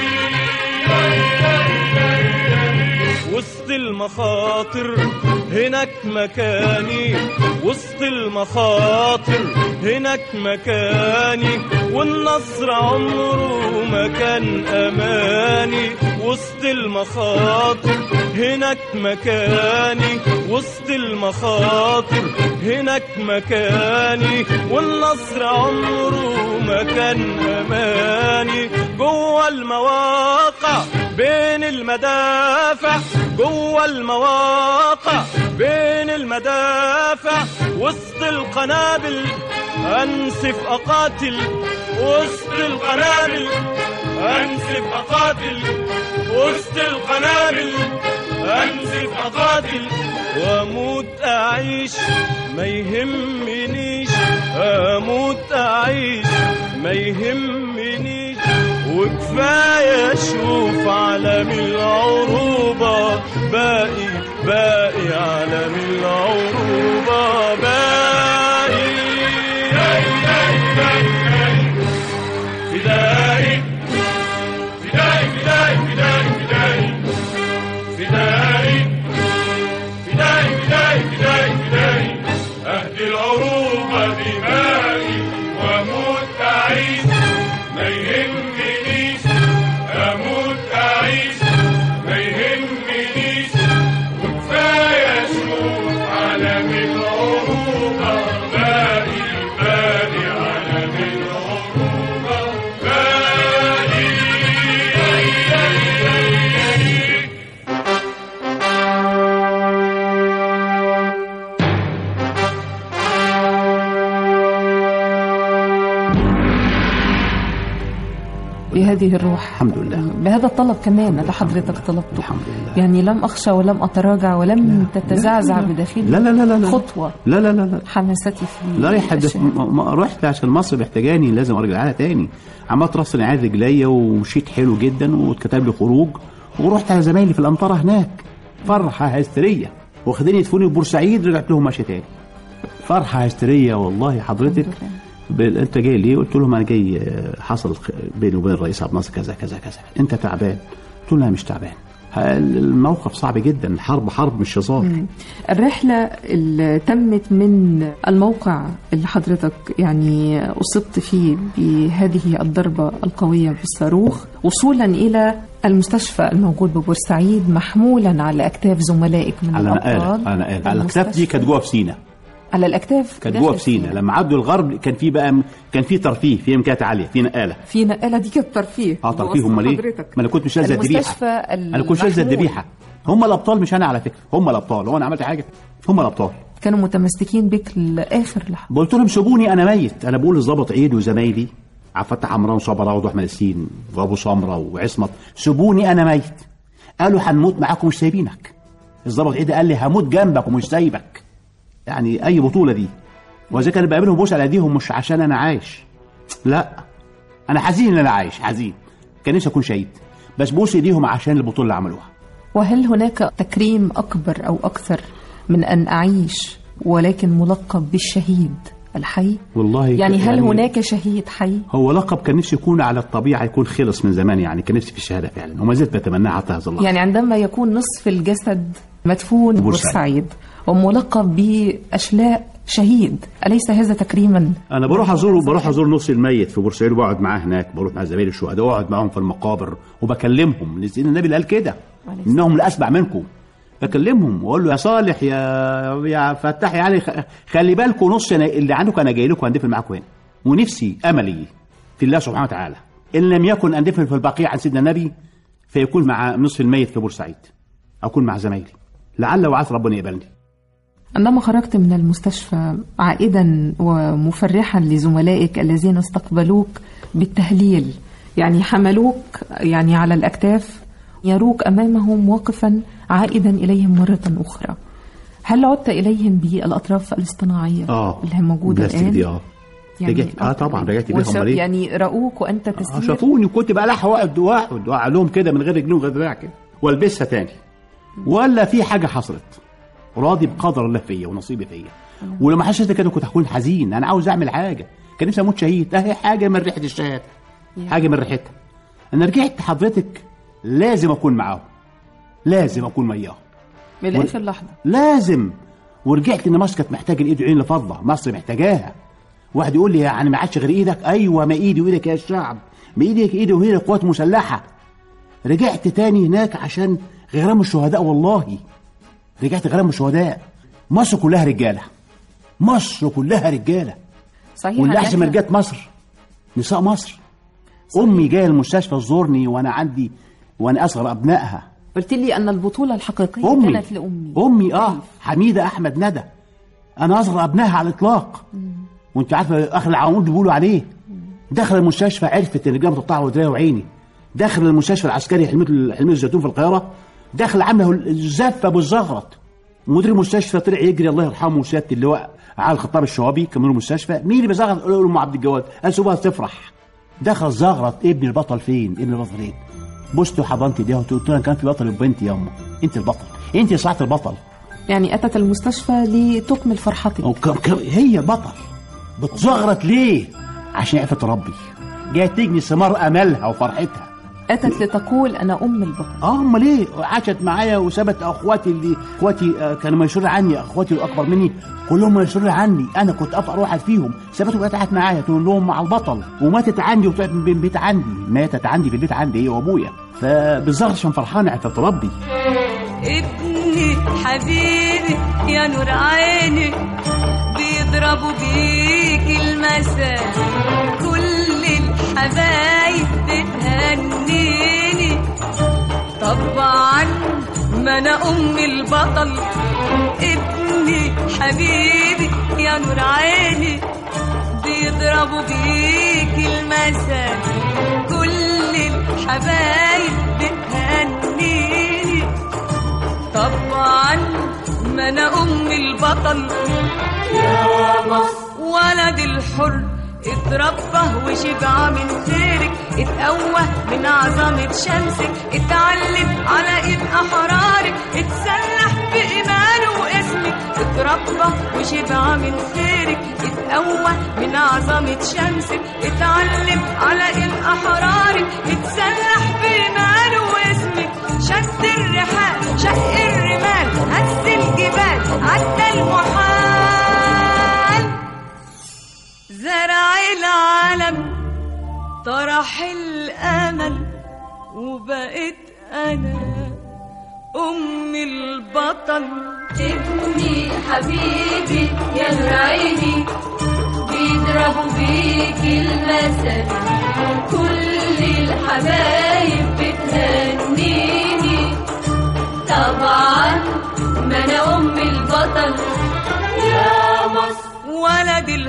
وسط المخاطر هناك مكاني، وسط المخاطر هناك مكاني، والنصر عمره ما كان أماني. وسط المخاطر هناك مكاني، وسط المخاطر هناك مكاني، والنصر عمره ما كان أماني. جوه المواقع بين المدافع، جوه المواقع بين المدافع، وسط القنابل أنسف أقاتل، وسط القنابل أنسف أقاتل، وسط القنابل أنسف أقاتل، وأموت أعيش ما يهمنيش، أموت أعيش ما يهمنيش، وكفاية أشوف عالم العروبة باقي باقي، عالم العروبة باقي. فدائي فدائي فدائي فدائي فدائي فدائي فدائي فدائي فدائي فدائي أهدي العروبة دمائي وأموت أعيش، ما يهمنيش أموت أعيش، ما يهمنيش، وكفاية أشوف عالم العروبة باقي باقي، عالم العروبة باقي. بهذه الروح، الحمد لله، بهذا الطلب كمان اللي حضرتك طلبته، الحمد لله. يعني لم أخشى ولم أتراجع ولم تتزعزع بداخلي لا لا لا لا خطوة. لا لا لا لا حماستي في لا رحت عشان مصر محتاجاني، لازم ارجع لها تاني. عملت راس العين رجليا ومشيت حلو جدا، واتكتب لي خروج، ورحت على زمايلي في الأمطار هناك، فرحة هستيرية، واخدين يدفوني في بورسعيد، رجعت لهم ماشي تاني، فرحة هستيرية والله. حضرتك انت جاي ليه؟ قلت لهم انا جاي، حصل بيني وبين الرئيس عبد الناصر كذا كذا كذا، انت تعبان؟ قلت له لا مش تعبان، الموقف صعب جدا، الحرب حرب مش هزار. الرحلة اللي تمت من الموقع اللي حضرتك يعني أصبت فيه بهذه الضربة القوية بالصاروخ، وصولا إلى المستشفى الموجود ببورسعيد، محمولا على أكتاف زملائك من الأبطال. على الأكتاف دي كانت جوه في سينا، على الأكتاف كانت جوه في سينا. لما عدوا الغرب كان في ترفيه، في امكانيات عاليه، في نقاله دي كانت ترفيه. ترفيه. امال ايه؟ ما انا كنت مش لازم الذبيحه، انا كنت مش لازم الذبيحه، هم الابطال مش انا على فكره، هم الابطال. هو انا عملت حاجه؟ هم الابطال. كانوا متمسكين بك لاخر لحظه. قلت لهم سيبوني انا ميت. انا بقول للظابط عيد وزمايلي عبد الفتاح عمران وصبراء واحمد السين وابو سمره وعصمت، سيبوني انا ميت. قالوا هنموت معاكم مش سايبينك. الظابط عيد قال لي هموت جنبك ومش سايبك. يعني اي بطوله دي. وزي كان بقابلهم بوس على ايديهم مش عشان انا عايش، لا انا حزين ان انا عايش، حزين كان نفسي اكون شهيد، بس بوس ايديهم عشان البطوله اللي عملوها. وهل هناك تكريم اكبر او اكثر من ان اعيش ولكن ملقب بالشهيد الحي؟ والله يعني هل هناك شهيد حي؟ هو لقب كان نفسي يكون على الطبيعه، يكون خلص من زمان، يعني كان نفسي في الشهاده فعلا، وما زلت بتمناها حتى هذا اللحظه. يعني عندما يكون نصف الجسد مدفون بورسعيد وملقب بأشلاء شهيد، أليس هذا تكريما؟ أنا بروح أزور نص الميت في بورسعيد وبقعد معاه هناك، بروح مع زمايلي الشهداء وأقعد معاهم في المقابر وبكلمهم، لأن النبي اللي قال كده إنهم لأسمع منكم. بكلمهم وأقول له يا صالح يا فتاح يا علي، خلي بالكم نص اللي عندكم أنا جاي لكم أندفن معاكم هنا. ونفسي أملي في الله سبحانه وتعالى إن لم يكن أندفن في البقيع عن سيدنا النبي فيكون مع نصف الميت في بورسعيد، أكون مع زمايلي لعل وعسى ربنا يقبلني. عندما خرجت من المستشفى عائدا ومفرحا لزملائك الذين استقبلوك بالتهليل، يعني حملوك يعني على الأكتاف، يروك أمامهم واقفا عائدا إليهم مرة أخرى، هل عدت إليهم بالأطراف الاصطناعية اللي هي موجودة الآن؟ يعني رجعت طبعا رجعت بيهم. يعني رأوك وأنت تسير؟ شافوني وكنت بقلعها واحد وقع لهم كده من غير رجلين وغير دراع كده والبسها تاني، ولا في حاجة حصلت. راضي بقدر الله فيا ونصيبي فيا. ولما حسيت كده كنت هكون حزين، انا عاوز اعمل حاجه، كان نفسي اموت شهيد. اهي حاجه من ريحه الشهاده، حاجه من ريحتها. انا رجعت حضرتك لازم اكون معاهم، لازم اكون وياهم من اخر لحظه، لازم. ورجعت ان مصر كانت محتاجه الايد والعين لفضه، مصر محتاجاها. واحد يقول لي يعني ما عادش غير ايدك، ايوه ما ايدي وايدك يا الشعب، ما ايدي وهي قوات مسلحه. رجعت تاني هناك عشان غرام الشهداء، والله رجعت غرام الشهداء. مصر كلها رجاله، مصر كلها رجاله صحيح. واللي احسن من رجاله مصر نساء مصر. صحيح. امي جايه المستشفى تزورني وانا اصغر ابنائها. قلت لي ان البطوله الحقيقيه كانت امي حميده احمد ندى، انا اصغر ابنائها على الاطلاق. وانت عارفه اخر العمود بيقولوا عليه. دخل المستشفى عرفت ان رجلها متقطعه ودراعي وعيني. دخل المستشفى العسكري حلميه الزيتون في القاهره، دخل عمه الزفه بالزغرط. مدير المستشفى طلع يجري الله يرحمه سياده اللواء على الخطاب الشوابي كمدير المستشفى. مين اللي بزغرط؟ قال له ام عبد الجواد. قال سيبها تفرح. دخل زغرط ابن البطل فين؟ ابن البطل فين؟ بصت وحضنت ايديها وقلت لها كان في بطل بنتي يا امه، انت البطل، انت صاحبه البطل. يعني اتت المستشفى لتكمل فرحتك. هي البطل. بتزغرط ليه؟ عشان عرفت ربي جايه تجني ثمار املها وفرحتها. اتت لتقول انا ام البطل. امال ليه؟ عاشت معايا وسابت اخواتي كانوا مشهور عني، اخواتي الاكبر مني كلهم مشهور عني، انا كنت افقر واحد فيهم. سابتهم قعدت معايا تقول لهم مع البطل، وماتت عندي وطلعت من البيت عندي، ماتت عندي في البيت عندي هي وابويا. فبالظبط عشان فرحانه عرفت ربي. ابني حبيبي يا نور عيني بيضربوا بيك المثل، كل الحبايب بتهنيني طبعا ما انا ام البطل. ابني حبيبي يا نور عيني بيضربوا بيك المثل، كل الحبايب بتهنيني طبعا ما انا ام البطل. يا مصر ولد الحر اتربى وشبع من خيرك، اتقوى من عظمة شمسك، اتعلم على ايد احرارك، اتسلح بإيمانه واسمك. اتربى وشبع من خيرك، اتقوى من عظمة شمسك، اتعلم على ايد احرارك، اتسلح بإيمانه واسمك. شد الرحال شق الرمال هز الجبال عدى المحال، زرع العالم طرح الامل، وبقيت انا ام البطل. ابني حبيبي يا نور عيني بيضربوا بيك المثل، كل الحبايب بتهنيني طبعا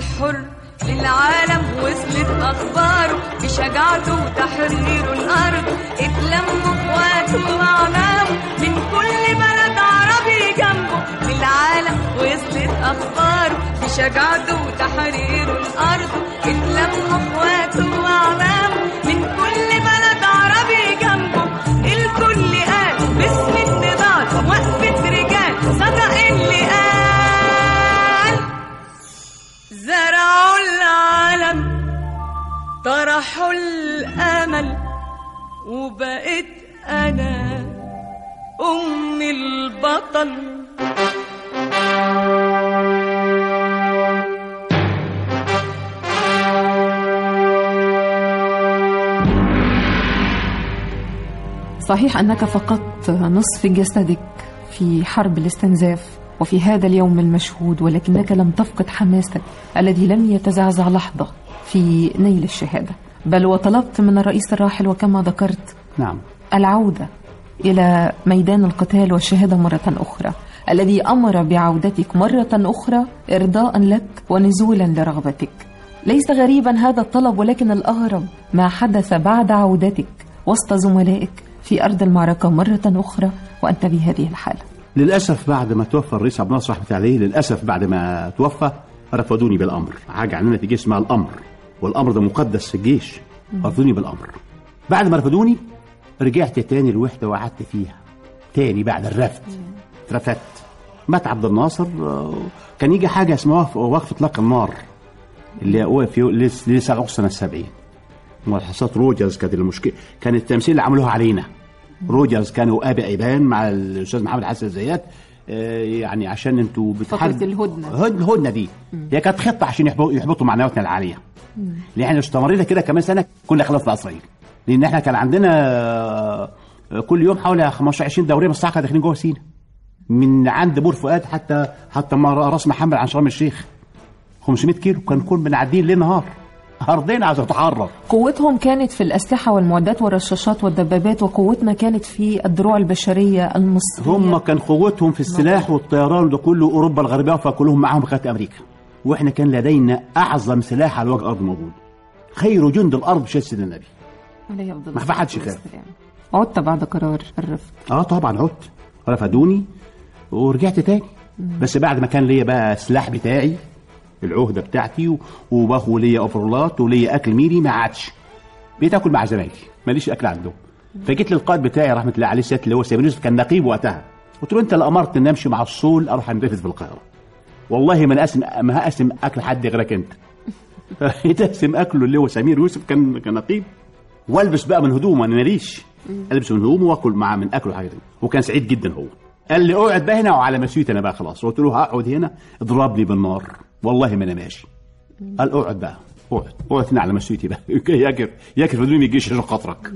حر للعالم وصلت أخباره بشجاعته وتحرير الأرض. اتلموا اخواته وأعمامه من كل بلد عربي جنبه. للعالم وصلت أخباره بشجاعته وتحرير الأرض. اتلموا اخواته وأعمامه من كل بلد عربي جنبه. الكل قال باسم النضال وقفة رجال صدق اللي قال. زرعوا العالم طرحوا الأمل وبقيت أنا أم البطل. صحيح أنك فقدت نصف جسدك في حرب الاستنزاف وفي هذا اليوم المشهود، ولكنك لم تفقد حماسك الذي لم يتزعزع لحظة في نيل الشهادة، بل وطلبت من الرئيس الراحل وكما ذكرت نعم العودة إلى ميدان القتال والشهادة مرة أخرى، الذي أمر بعودتك مرة أخرى إرضاء لك ونزولا لرغبتك. ليس غريبا هذا الطلب، ولكن الأغرب ما حدث بعد عودتك وسط زملائك في أرض المعركة مرة أخرى وأنت بهذه الحالة. للأسف بعد ما توفى الرئيس عبد الناصر رحمة الله عليه، للأسف بعد ما توفى رفضوني بالأمر. حاجة عندنا في الجيش اسمها الأمر، والأمر ده مقدس في الجيش. رفضوني بالأمر. بعد ما رفضوني رجعت تاني الوحدة وقعدت فيها تاني بعد الرفض. اترفدت. مات عبد الناصر. كان يجي حاجة اسمها وقف إطلاق النار اللي هو في 7 أغسطس سنة 70. ملحظات روجرز كانت المشكلة، كان التمثيل اللي عملوها علينا. روجرز كانوا آباء إبان مع الأستاذ محمد حسن زيات، يعني عشان انتوا فكرة الهدنة دي هي كانت خطة عشان يحبطوا معنوياتنا العالية. لأن احنا استمرينا كده كمان سنة كنا خلصنا إسرائيل، لأن احنا كان عندنا كل يوم حوالي 15-20 دورية مستعقلة داخلين جوه سينا، من عند بور فؤاد حتى ما راس محمد عن شرم الشيخ 500 كيلو، كان كل بنعدين ليل نهار. أرضنا عايزة تتحرر. قوتهم كانت في الأسلحة والمعدات والرشاشات والدبابات، وقوتنا كانت في الدروع البشرية المصرية. هم كان قوتهم في السلاح والطيران ده كله. أوروبا الغربية فكلهم معهم خدت أمريكا، وإحنا كان لدينا أعظم سلاح على وجه الأرض موجود. خير جند الأرض شهادة سيدنا النبي عليه أفضل ما حدش خاف. عدت بعد قرار الرفض؟ طبعا عدت. رفضوني ورجعت تاني. بس بعد ما كان ليا بقى السلاح بتاعي، العهده بتاعتي، وباخو ليا اوفرولات وليا اكل ميري، ما عادش بقيت اكل مع زمايلي، ماليش اكل عندهم. فجيت للقائد بتاعي رحمه الله عليه السيد اللي هو سامي يوسف، كان نقيب وقتها. قلت له انت اللي امرت ان امشي مع الصول اروح انرفد في القاهره، والله ما هقسم اكل حد غيرك انت. يتقسم اكله اللي هو سمير يوسف كان نقيب، والبس بقى من هدومه، انا ماليش البس من هدومه واكل معاه من اكله حاجه دي. وكان سعيد جدا هو. قال لي اقعد بقى هنا وعلى مسيوتي انا بقى خلاص. قلت له هقعد هنا اضربني بالنار والله ما انا ماشي. قال اقعد بقى، اقعد هنا على مسيوتي بقى. ياكل بدون يجيش عشان خاطرك.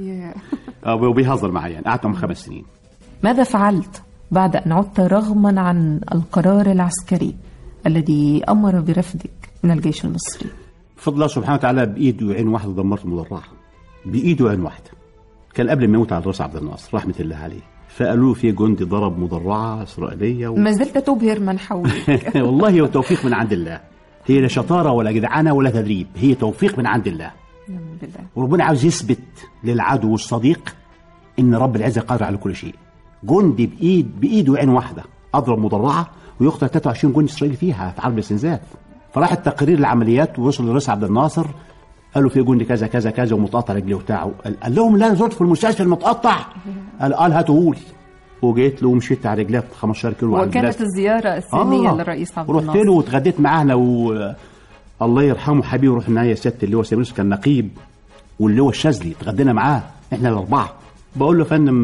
وبيهزر معايا يعني. قعدت 5 سنين. ماذا فعلت بعد ان عدت رغما عن القرار العسكري الذي امر برفضك من الجيش المصري؟ بفضل الله سبحانه وتعالى بايده وعين واحده دمرت المدرعه، بايده وعين واحده. كان قبل ما يموت على الرئيس عبد الناصر رحمه الله عليه، فقالوا في جندي ضرب مدرعه اسرائيليه ما زلت تبهر من حولك. والله هو توفيق من عند الله، هي لا شطاره ولا جدعانه ولا تدريب، هي توفيق من عند الله. وربنا عاوز يثبت للعدو والصديق ان رب العزه قادر على كل شيء. جندي بايده وعين واحده اضرب مدرعه ويقتل 23 جندي اسرائيلي فيها في حرب الاستنزاف. فراح التقرير العمليات ووصل للرئيس عبد الناصر، قالوا في جندي كذا كذا كذا ومتقطع رجليه وبتاعه. قال لهم لا، زرت في المستشفى المتقطع. قال هاتوهولي. وجيت له ومشيت على رجليه 15 كيلو. وكانت الزياره الثانيه للرئيس عبد الناصر. رحت له واتغديت معانا الله يرحمه حبيبي روح النهايه الست اللي هو سامي يوسف كان نقيب، واللي هو الشاذلي اتغدينا معاه احنا الاربعه. بقول له يا فندم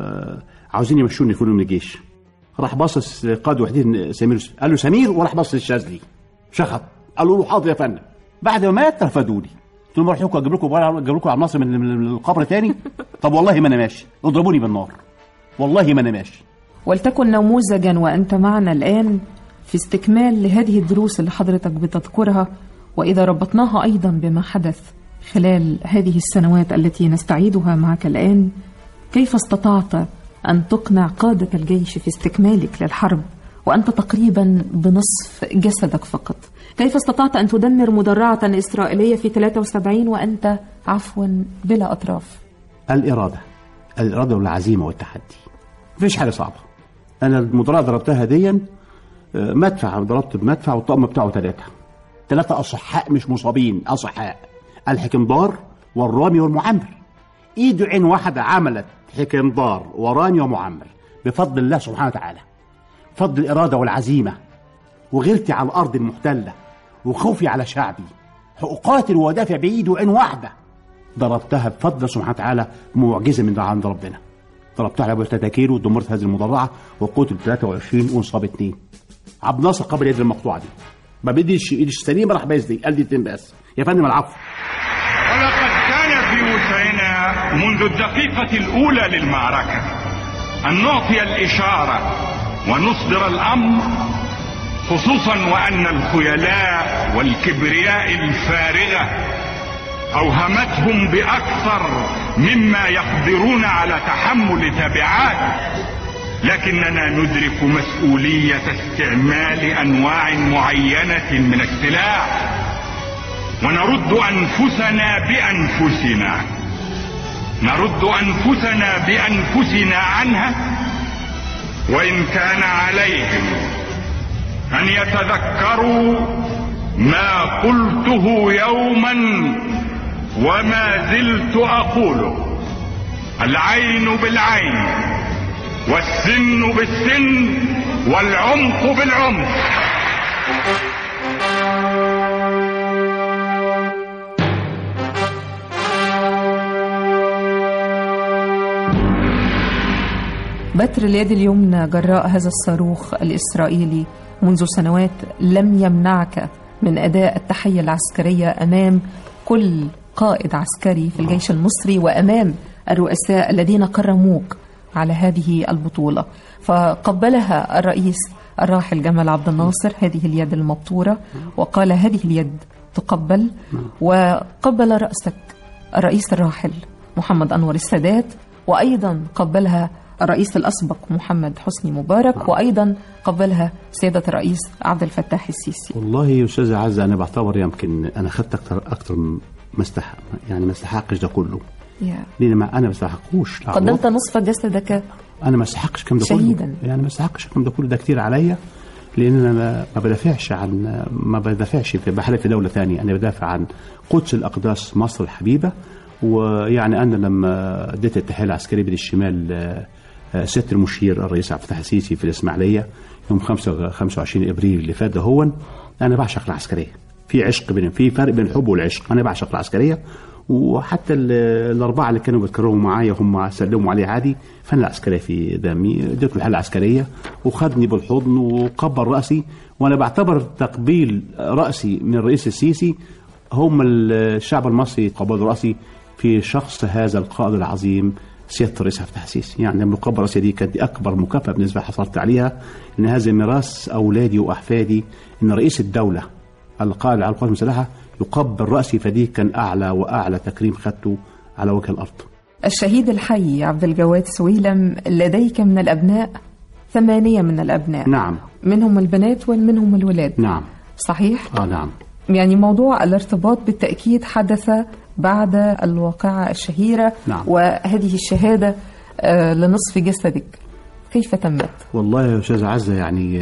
عاوزين يمشوني يفولوا من الجيش. راح باصص قائد وحدين سامي يوسف، قال له سمير، وراح باصص للشاذلي شخط. قالوا له حاضر يا فندم. بعد ما مات رفضوني. قلت لهم روحوا اجيب لكم على النصر من القبر تاني. طب والله ما انا ماشي، اضربوني بالنار والله ما انا ماشي. ولتكن نموذجا وانت معنا الان في استكمال لهذه الدروس اللي حضرتك بتذكرها، واذا ربطناها ايضا بما حدث خلال هذه السنوات التي نستعيدها معك الان، كيف استطعت ان تقنع قادة الجيش في استكمالك للحرب وأنت تقريبا بنصف جسدك فقط. كيف استطعت أن تدمر مدرعة إسرائيلية في 73 وأنت عفوا بلا أطراف؟ الإرادة والعزيمة والتحدي، مفيش حاجة صعبة. أنا المدرعة ضربتها ديا مدفع، ضربت بمدفع والطقم بتاعه 3 أصحاء مش مصابين، أصحاء، الحكمدار والرامي والمعمر. إيده عين واحدة عملت حكمدار ورامي ومعمر بفضل الله سبحانه وتعالى، فضل الإرادة والعزيمة، وغيرتي على الأرض المحتلة وخوفي على شعبي، أقاتل وأدافع بإيدي وعين واحدة. ضربتها بفضل سبحانه وتعالى، معجزة من عند ربنا. ضربتها على 3 كيلو ودمرت هذه المدرعة وقتل 23 وانصاب 2. عبد الناصر قبل يد المقطوعة دي ما بديش ايدي السليمة، راح بايز دي قال دي بس يا فندم العفو. ولقد كان في وسعنا منذ الدقيقة الأولى للمعركة أن نعطي الإشارة ونصدر الأمر، خصوصا وأن الخيلاء والكبرياء الفارغة أوهمتهم بأكثر مما يقدرون على تحمل تبعات، لكننا ندرك مسؤولية استعمال أنواع معينة من السلاح ونرد أنفسنا بأنفسنا عنها، وإن كان عليهم أن يتذكروا ما قلته يوما وما زلت أقوله: العين بالعين والسن بالسن والعمق بالعمق. بتر اليد اليمنى جراء هذا الصاروخ الإسرائيلي منذ سنوات لم يمنعك من أداء التحية العسكرية أمام كل قائد عسكري في الجيش المصري وأمام الرؤساء الذين كرموك على هذه البطولة. فقبلها الرئيس الراحل جمال عبد الناصر هذه اليد المبتورة وقال هذه اليد تقبل، وقبل رأسك الرئيس الراحل محمد أنور السادات، وأيضا قبلها الرئيس الأسبق محمد حسني مبارك، وأيضا قبلها سيادة الرئيس عبد الفتاح السيسي. والله يا أستاذة عزة أنا بعتبر يمكن أنا أخذت أكثر ما استحق، يعني ما استحقش ده كله، لأن ما أنا ما استحقوش. قدمت نصف جسدك، أنا ما استحقش كم ده كله شهيدا، يعني ما استحقش كم ده كله، ده كتير عليا، لأن أنا ما بدافعش في بحالة في دولة ثانية، أنا بدافع عن قدس الأقداس مصر الحبيبة. ويعني أنا لما اديت التحية العسكرية بالشمال سيادة المشير الرئيس عبد الفتاح السيسي في الإسماعيلية يوم 25 إبريل اللي فات هون، أنا بعشق العسكرية، في عشق بين، في فرق بين الحب والعشق. أنا بعشق العسكرية، وحتى الأربعة اللي كانوا بيتكرموا معايا هم سلموا عليه عادي، فأنا العسكرية في دمي، اديته الحالة العسكرية وخدني بالحضن وقبل رأسي. وأنا بعتبر تقبيل رأسي من الرئيس السيسي هم الشعب المصري قبل رأسي في شخص هذا القائد العظيم سيادة الرئيس عبد الفتاح السيسي. يعني لما قبل رأسي دي كانت أكبر مكافأة بالنسبة حصلت عليها، إن هذا ميراث أولادي وأحفادي، إن رئيس الدولة القائد على القوات المسلحة يقبل رأسي، فدي كان أعلى وأعلى تكريم خدته على وجه الأرض. الشهيد الحي عبد الجواد سويلم، لديك من الأبناء 8 من الأبناء. نعم. منهم البنات ومنهم الولاد. نعم. صحيح؟ نعم. يعني موضوع الارتباط بالتأكيد حدث بعد الواقعة الشهيرة. نعم. وهذه الشهادة لنصف جسدك كيف تمت؟ والله يا أستاذ عزة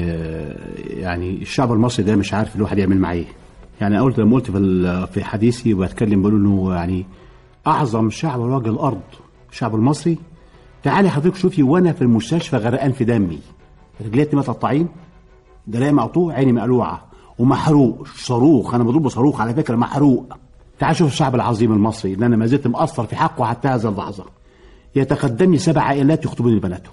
يعني الشعب المصري ده مش عارف الواحد يعمل معاه. يعني لما قلت في حديثي وبتكلم بقول انه يعني اعظم شعب على وجه الارض الشعب المصري. تعالي حضرتك شوفي وانا في المستشفى غرقان في دمي، رجليتي متقطعين، دراعي مقطوع، عيني مقلوعه ومحروق صاروخ، انا مضروب بصاروخ على فكره محروق. تعال شوف الشعب العظيم المصري اللي انا ما زلت مقصر في حقه حتى هذه اللحظه. يتقدمني 7 عائلات يخطبوني بناتهم.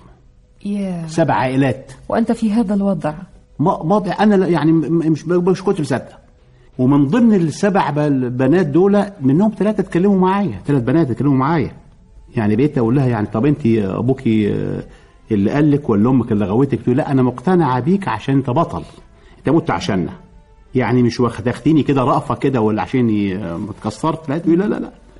7 عائلات وانت في هذا الوضع. وضع انا يعني مش كنت مصدق. ومن ضمن ال7 بنات دول منهم 3 اتكلموا معايا، 3 بنات اتكلموا معايا. يعني بقيت اقول لها يعني طب انت ابوكي اللي قال لك ولا امك اللي غوتك؟ تقول لا انا مقتنعه بيك عشان انت بطل، انت مت عشاننا، يعني مش واخدتيني كده رأفه كده ولا عشان اتكسرت. لا تقول لا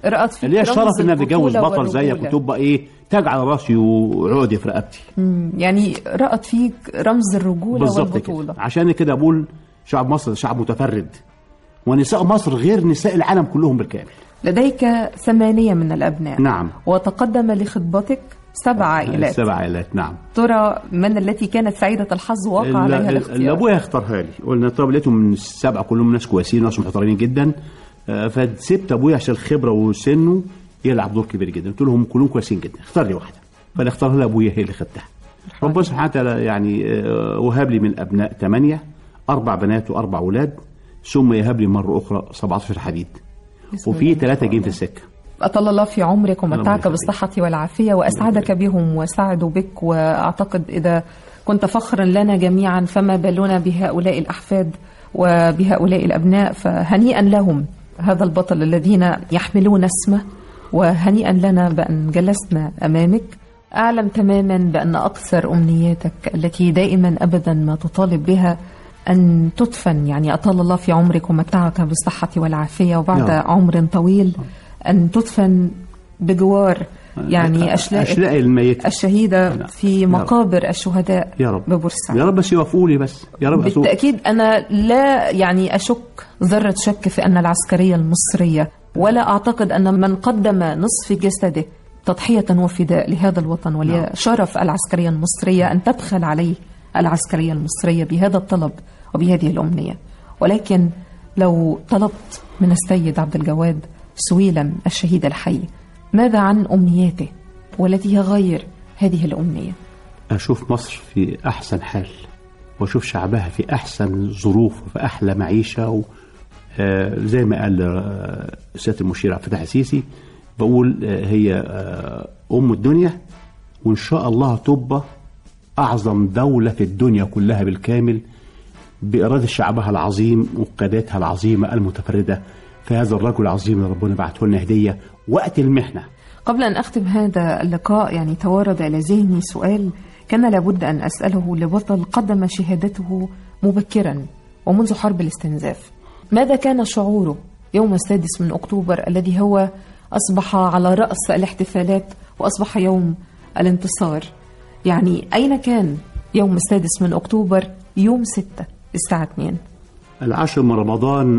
رأت فيك اللي هي الشرف انها تتجوز البطولة بطل زيك والرجولة. وتبقى ايه، تاج على راسي وعقدي في رقبتي. يعني رأت فيك رمز الرجولة بالظبط والبطولة. كده. عشان كده بقول شعب مصر شعب متفرد، ونساء مصر غير نساء العالم كلهم بالكامل. لديك 8 من الأبناء. نعم. وتقدم لخطبتك 7 عائلات. 7 عائلات نعم. ترى من التي كانت سعيدة الحظ وقع عليها الاختيار؟ اللي ابويا اختارها لي، قلنا طب لقيتهم من ال7 كلهم ناس كويسين وناس محترمين جدا، فسبت ابويا عشان الخبره وسنه يلعب دور كبير جدا. قلت لهم كلهم كويسين جدا، اختار لي واحده، فاللي اختارها لي ابويا هي اللي خدتها. ربنا سبحانه وتعالى يعني وهب لي من الابناء 8، 4 بنات و4 اولاد، ثم يهب لي مره اخرى 17 حديد، وفي 3 جايين في السكه. أطال الله في عمرك ومتعك بالصحة والعافية وأسعدك بهم وسعدوا بك. وأعتقد إذا كنت فخرا لنا جميعا فما بالنا بهؤلاء الأحفاد وبهؤلاء الأبناء، فهنيئا لهم هذا البطل الذين يحملون اسمه، وهنيئا لنا بأن جلسنا أمامك. أعلم تماما بأن أكثر أمنياتك التي دائما أبدا ما تطالب بها أن تدفن، يعني أطال الله في عمرك ومتعك بالصحة والعافية، وبعد عمر طويل أن تدفن بجوار يعني أشلاء الميت الشهيدة في مقابر الشهداء ببورسعيد. يا رب بس يوفقوا بس يا رب. بالتأكيد أنا لا يعني أشك ذرة شك في أن العسكرية المصرية، ولا أعتقد أن من قدم نصف جسده تضحية وفداء لهذا الوطن ولشرف العسكرية المصرية أن تبخل عليه العسكرية المصرية بهذا الطلب وبهذه الأمنية. ولكن لو طلبت من السيد عبد الجواد سويلم الشهيد الحي ماذا عن أمنياته والتي هي غير هذه الأمنية؟ أشوف مصر في أحسن حال، وأشوف شعبها في أحسن ظروف وفي أحلى معيشة، زي ما قال سيادة المشير عبد الفتاح السيسي، بقول هي أم الدنيا، وإن شاء الله تبقى أعظم دولة في الدنيا كلها بالكامل بإرادة شعبها العظيم وقادتها العظيمة المتفردة في هذا الرجل العظيم اللي ربنا بعته لنا هدية وقت المحنة. قبل أن أختم هذا اللقاء يعني توارد إلى ذهني سؤال كان لابد أن أسأله لبطل قدم شهادته مبكرا ومنذ حرب الاستنزاف. ماذا كان شعوره يوم 6 أكتوبر الذي هو أصبح على رأس الاحتفالات وأصبح يوم الانتصار؟ يعني أين كان يوم 6 أكتوبر يوم 6 الساعة 2؟ 10 من رمضان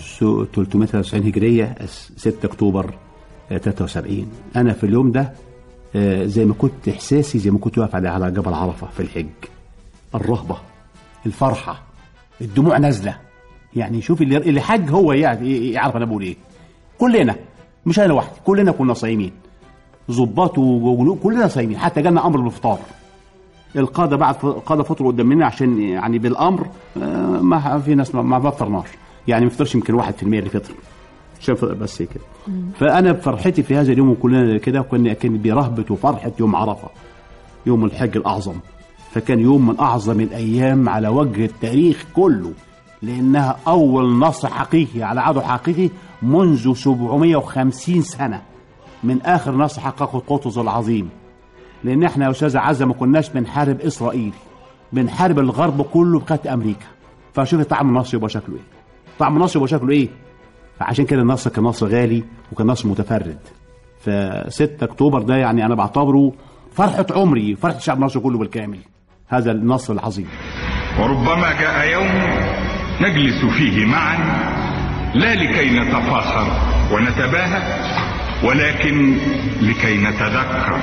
1393 هجرية، 6 أكتوبر 73. أنا في اليوم ده زي ما كنت إحساسي زي ما كنت واقف على جبل عرفة في الحج، الرهبة، الفرحة، الدموع نازلة. يعني شوف اللي حج هو يعرف أنا بقول إيه. كلنا مش أنا لوحدي، كلنا كنا صايمين، ضباط وجنود كلنا صايمين، حتى جالنا أمر بالإفطار. القادة بعد قادة فطروا قدام مننا عشان يعني بالأمر ما في ناس ما بفطرناش، يعني ما فطرش يمكن 1% اللي فطر شاف بس كده. فأنا بفرحتي في هذا اليوم كلنا كده كان برهبة وفرحة يوم عرفة، يوم الحج الأعظم. فكان يوم من أعظم الأيام على وجه التاريخ كله، لأنها أول نصر حقيقي على عدو حقيقي منذ 750 سنة من آخر نصر حققه قطز العظيم. لأن احنا يا أستاذ عزة ما كناش بنحارب إسرائيل، بنحارب الغرب كله بخط أمريكا. فشوف طعم النصر يبقى شكله إيه، طعم النصر يبقى شكله إيه. فعشان كده النصر كان نصر غالي وكان نصر متفرد. ف6 أكتوبر ده يعني أنا بعتبره فرحة عمري، فرحة شعب مصر كله بالكامل، هذا النصر العظيم. وربما جاء يوم نجلس فيه معا لا لكي نتفاخر ونتباهى، ولكن لكي نتذكر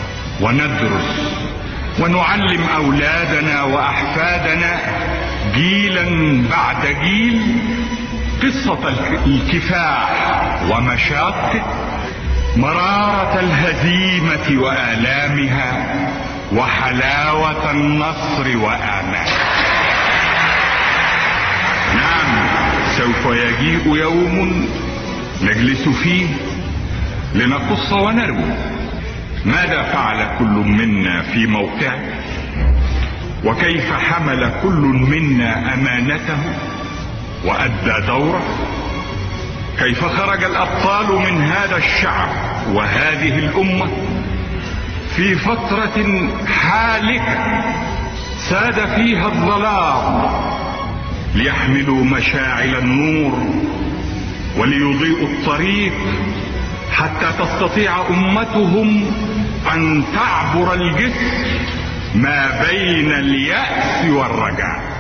وندرس ونعلم أولادنا وأحفادنا جيلا بعد جيل قصة الكفاح ومشاقه، مرارة الهزيمة وآلامها، وحلاوة النصر وآماله. نعم، سوف يجيء يوم نجلس فيه لنقص ونروي ماذا فعل كل منا في موقعه، وكيف حمل كل منا أمانته وأدى دوره، كيف خرج الأبطال من هذا الشعب وهذه الأمة في فترة حالكة ساد فيها الظلام ليحملوا مشاعل النور وليضيئوا الطريق حتى تستطيع أمتهم أن تعبر الجسر ما بين اليأس والرجاء.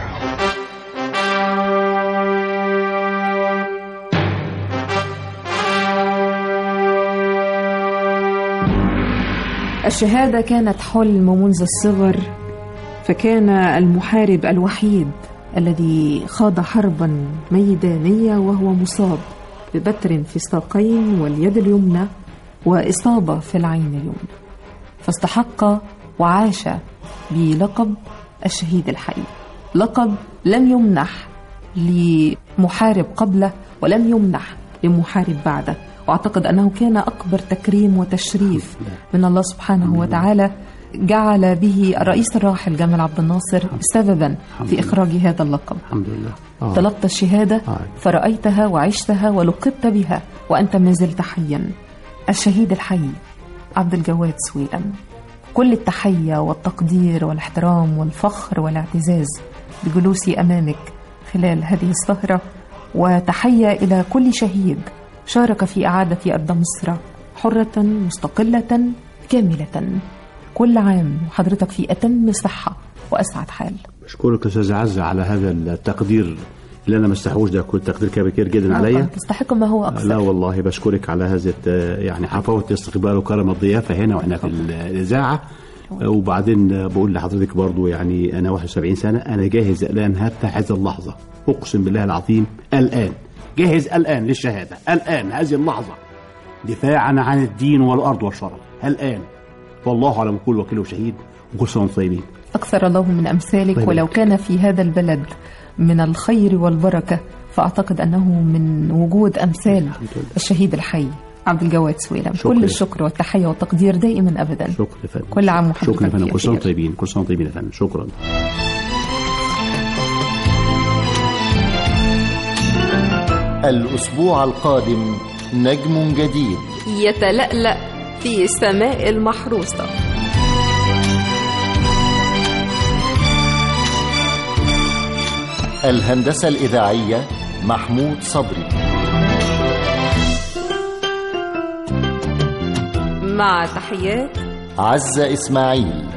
الشهادة كانت حلم منذ الصغر، فكان المحارب الوحيد الذي خاض حربا ميدانية وهو مصاب ببتر في الساقين واليد اليمنى وإصابة في العين اليمنى، فاستحق وعاش بلقب الشهيد الحي، لقب لم يمنح لمحارب قبله ولم يمنح لمحارب بعده. وأعتقد أنه كان أكبر تكريم وتشريف من الله سبحانه وتعالى جعل به الرئيس الراحل جمال عبد الناصر سببا في إخراج هذا اللقب. الحمد لله. طلبت الشهادة فرأيتها وعشتها ولقبت بها وأنت ما زلت حيا. الشهيد الحي عبد الجواد سويلم، كل التحية والتقدير والاحترام والفخر والاعتزاز بجلوسي أمامك خلال هذه السهرة، وتحية إلى كل شهيد شارك في إعادة أرض مصر حرة مستقلة كاملة. كل عام وحضرتك في أتم صحة وأسعد حال. بشكرك أستاذ عزة على هذا التقدير اللي أنا ما استحوش، ده كل تقدير كبير جدا عليا. تستحق ما هو أكثر. لا والله بشكرك على هذا يعني حفاوة الاستقبال وكرم الضيافة هنا وإحنا في الإذاعة. وبعدين بقول لحضرتك برضو يعني أنا 71 سنة، أنا جاهز الآن حتى هذه اللحظة، أقسم بالله العظيم الآن جاهز الآن للشهادة، الآن هذه اللحظة دفاعا عن الدين والأرض والشرف الآن. والله على كل وكيل وشهيد، وكل سنة وانتم طيبين. أكثر الله من أمثالك طيب. ولو كان في هذا البلد من الخير والبركة فأعتقد أنه من وجود أمثال الشهيد الحي عبد الجواد سويلم. كل الشكر والتحية والتقدير دائما أبدا. شكرا فندم. كل عام وحضرتك شكرا فندم. كل سنة طيبين، كل سنة طيبين يا فندم. شكرا. الأسبوع القادم نجم جديد يتلألأ في سماء المحروسة. الهندسة الإذاعية محمود صبري، مع تحيات عزة إسماعيل.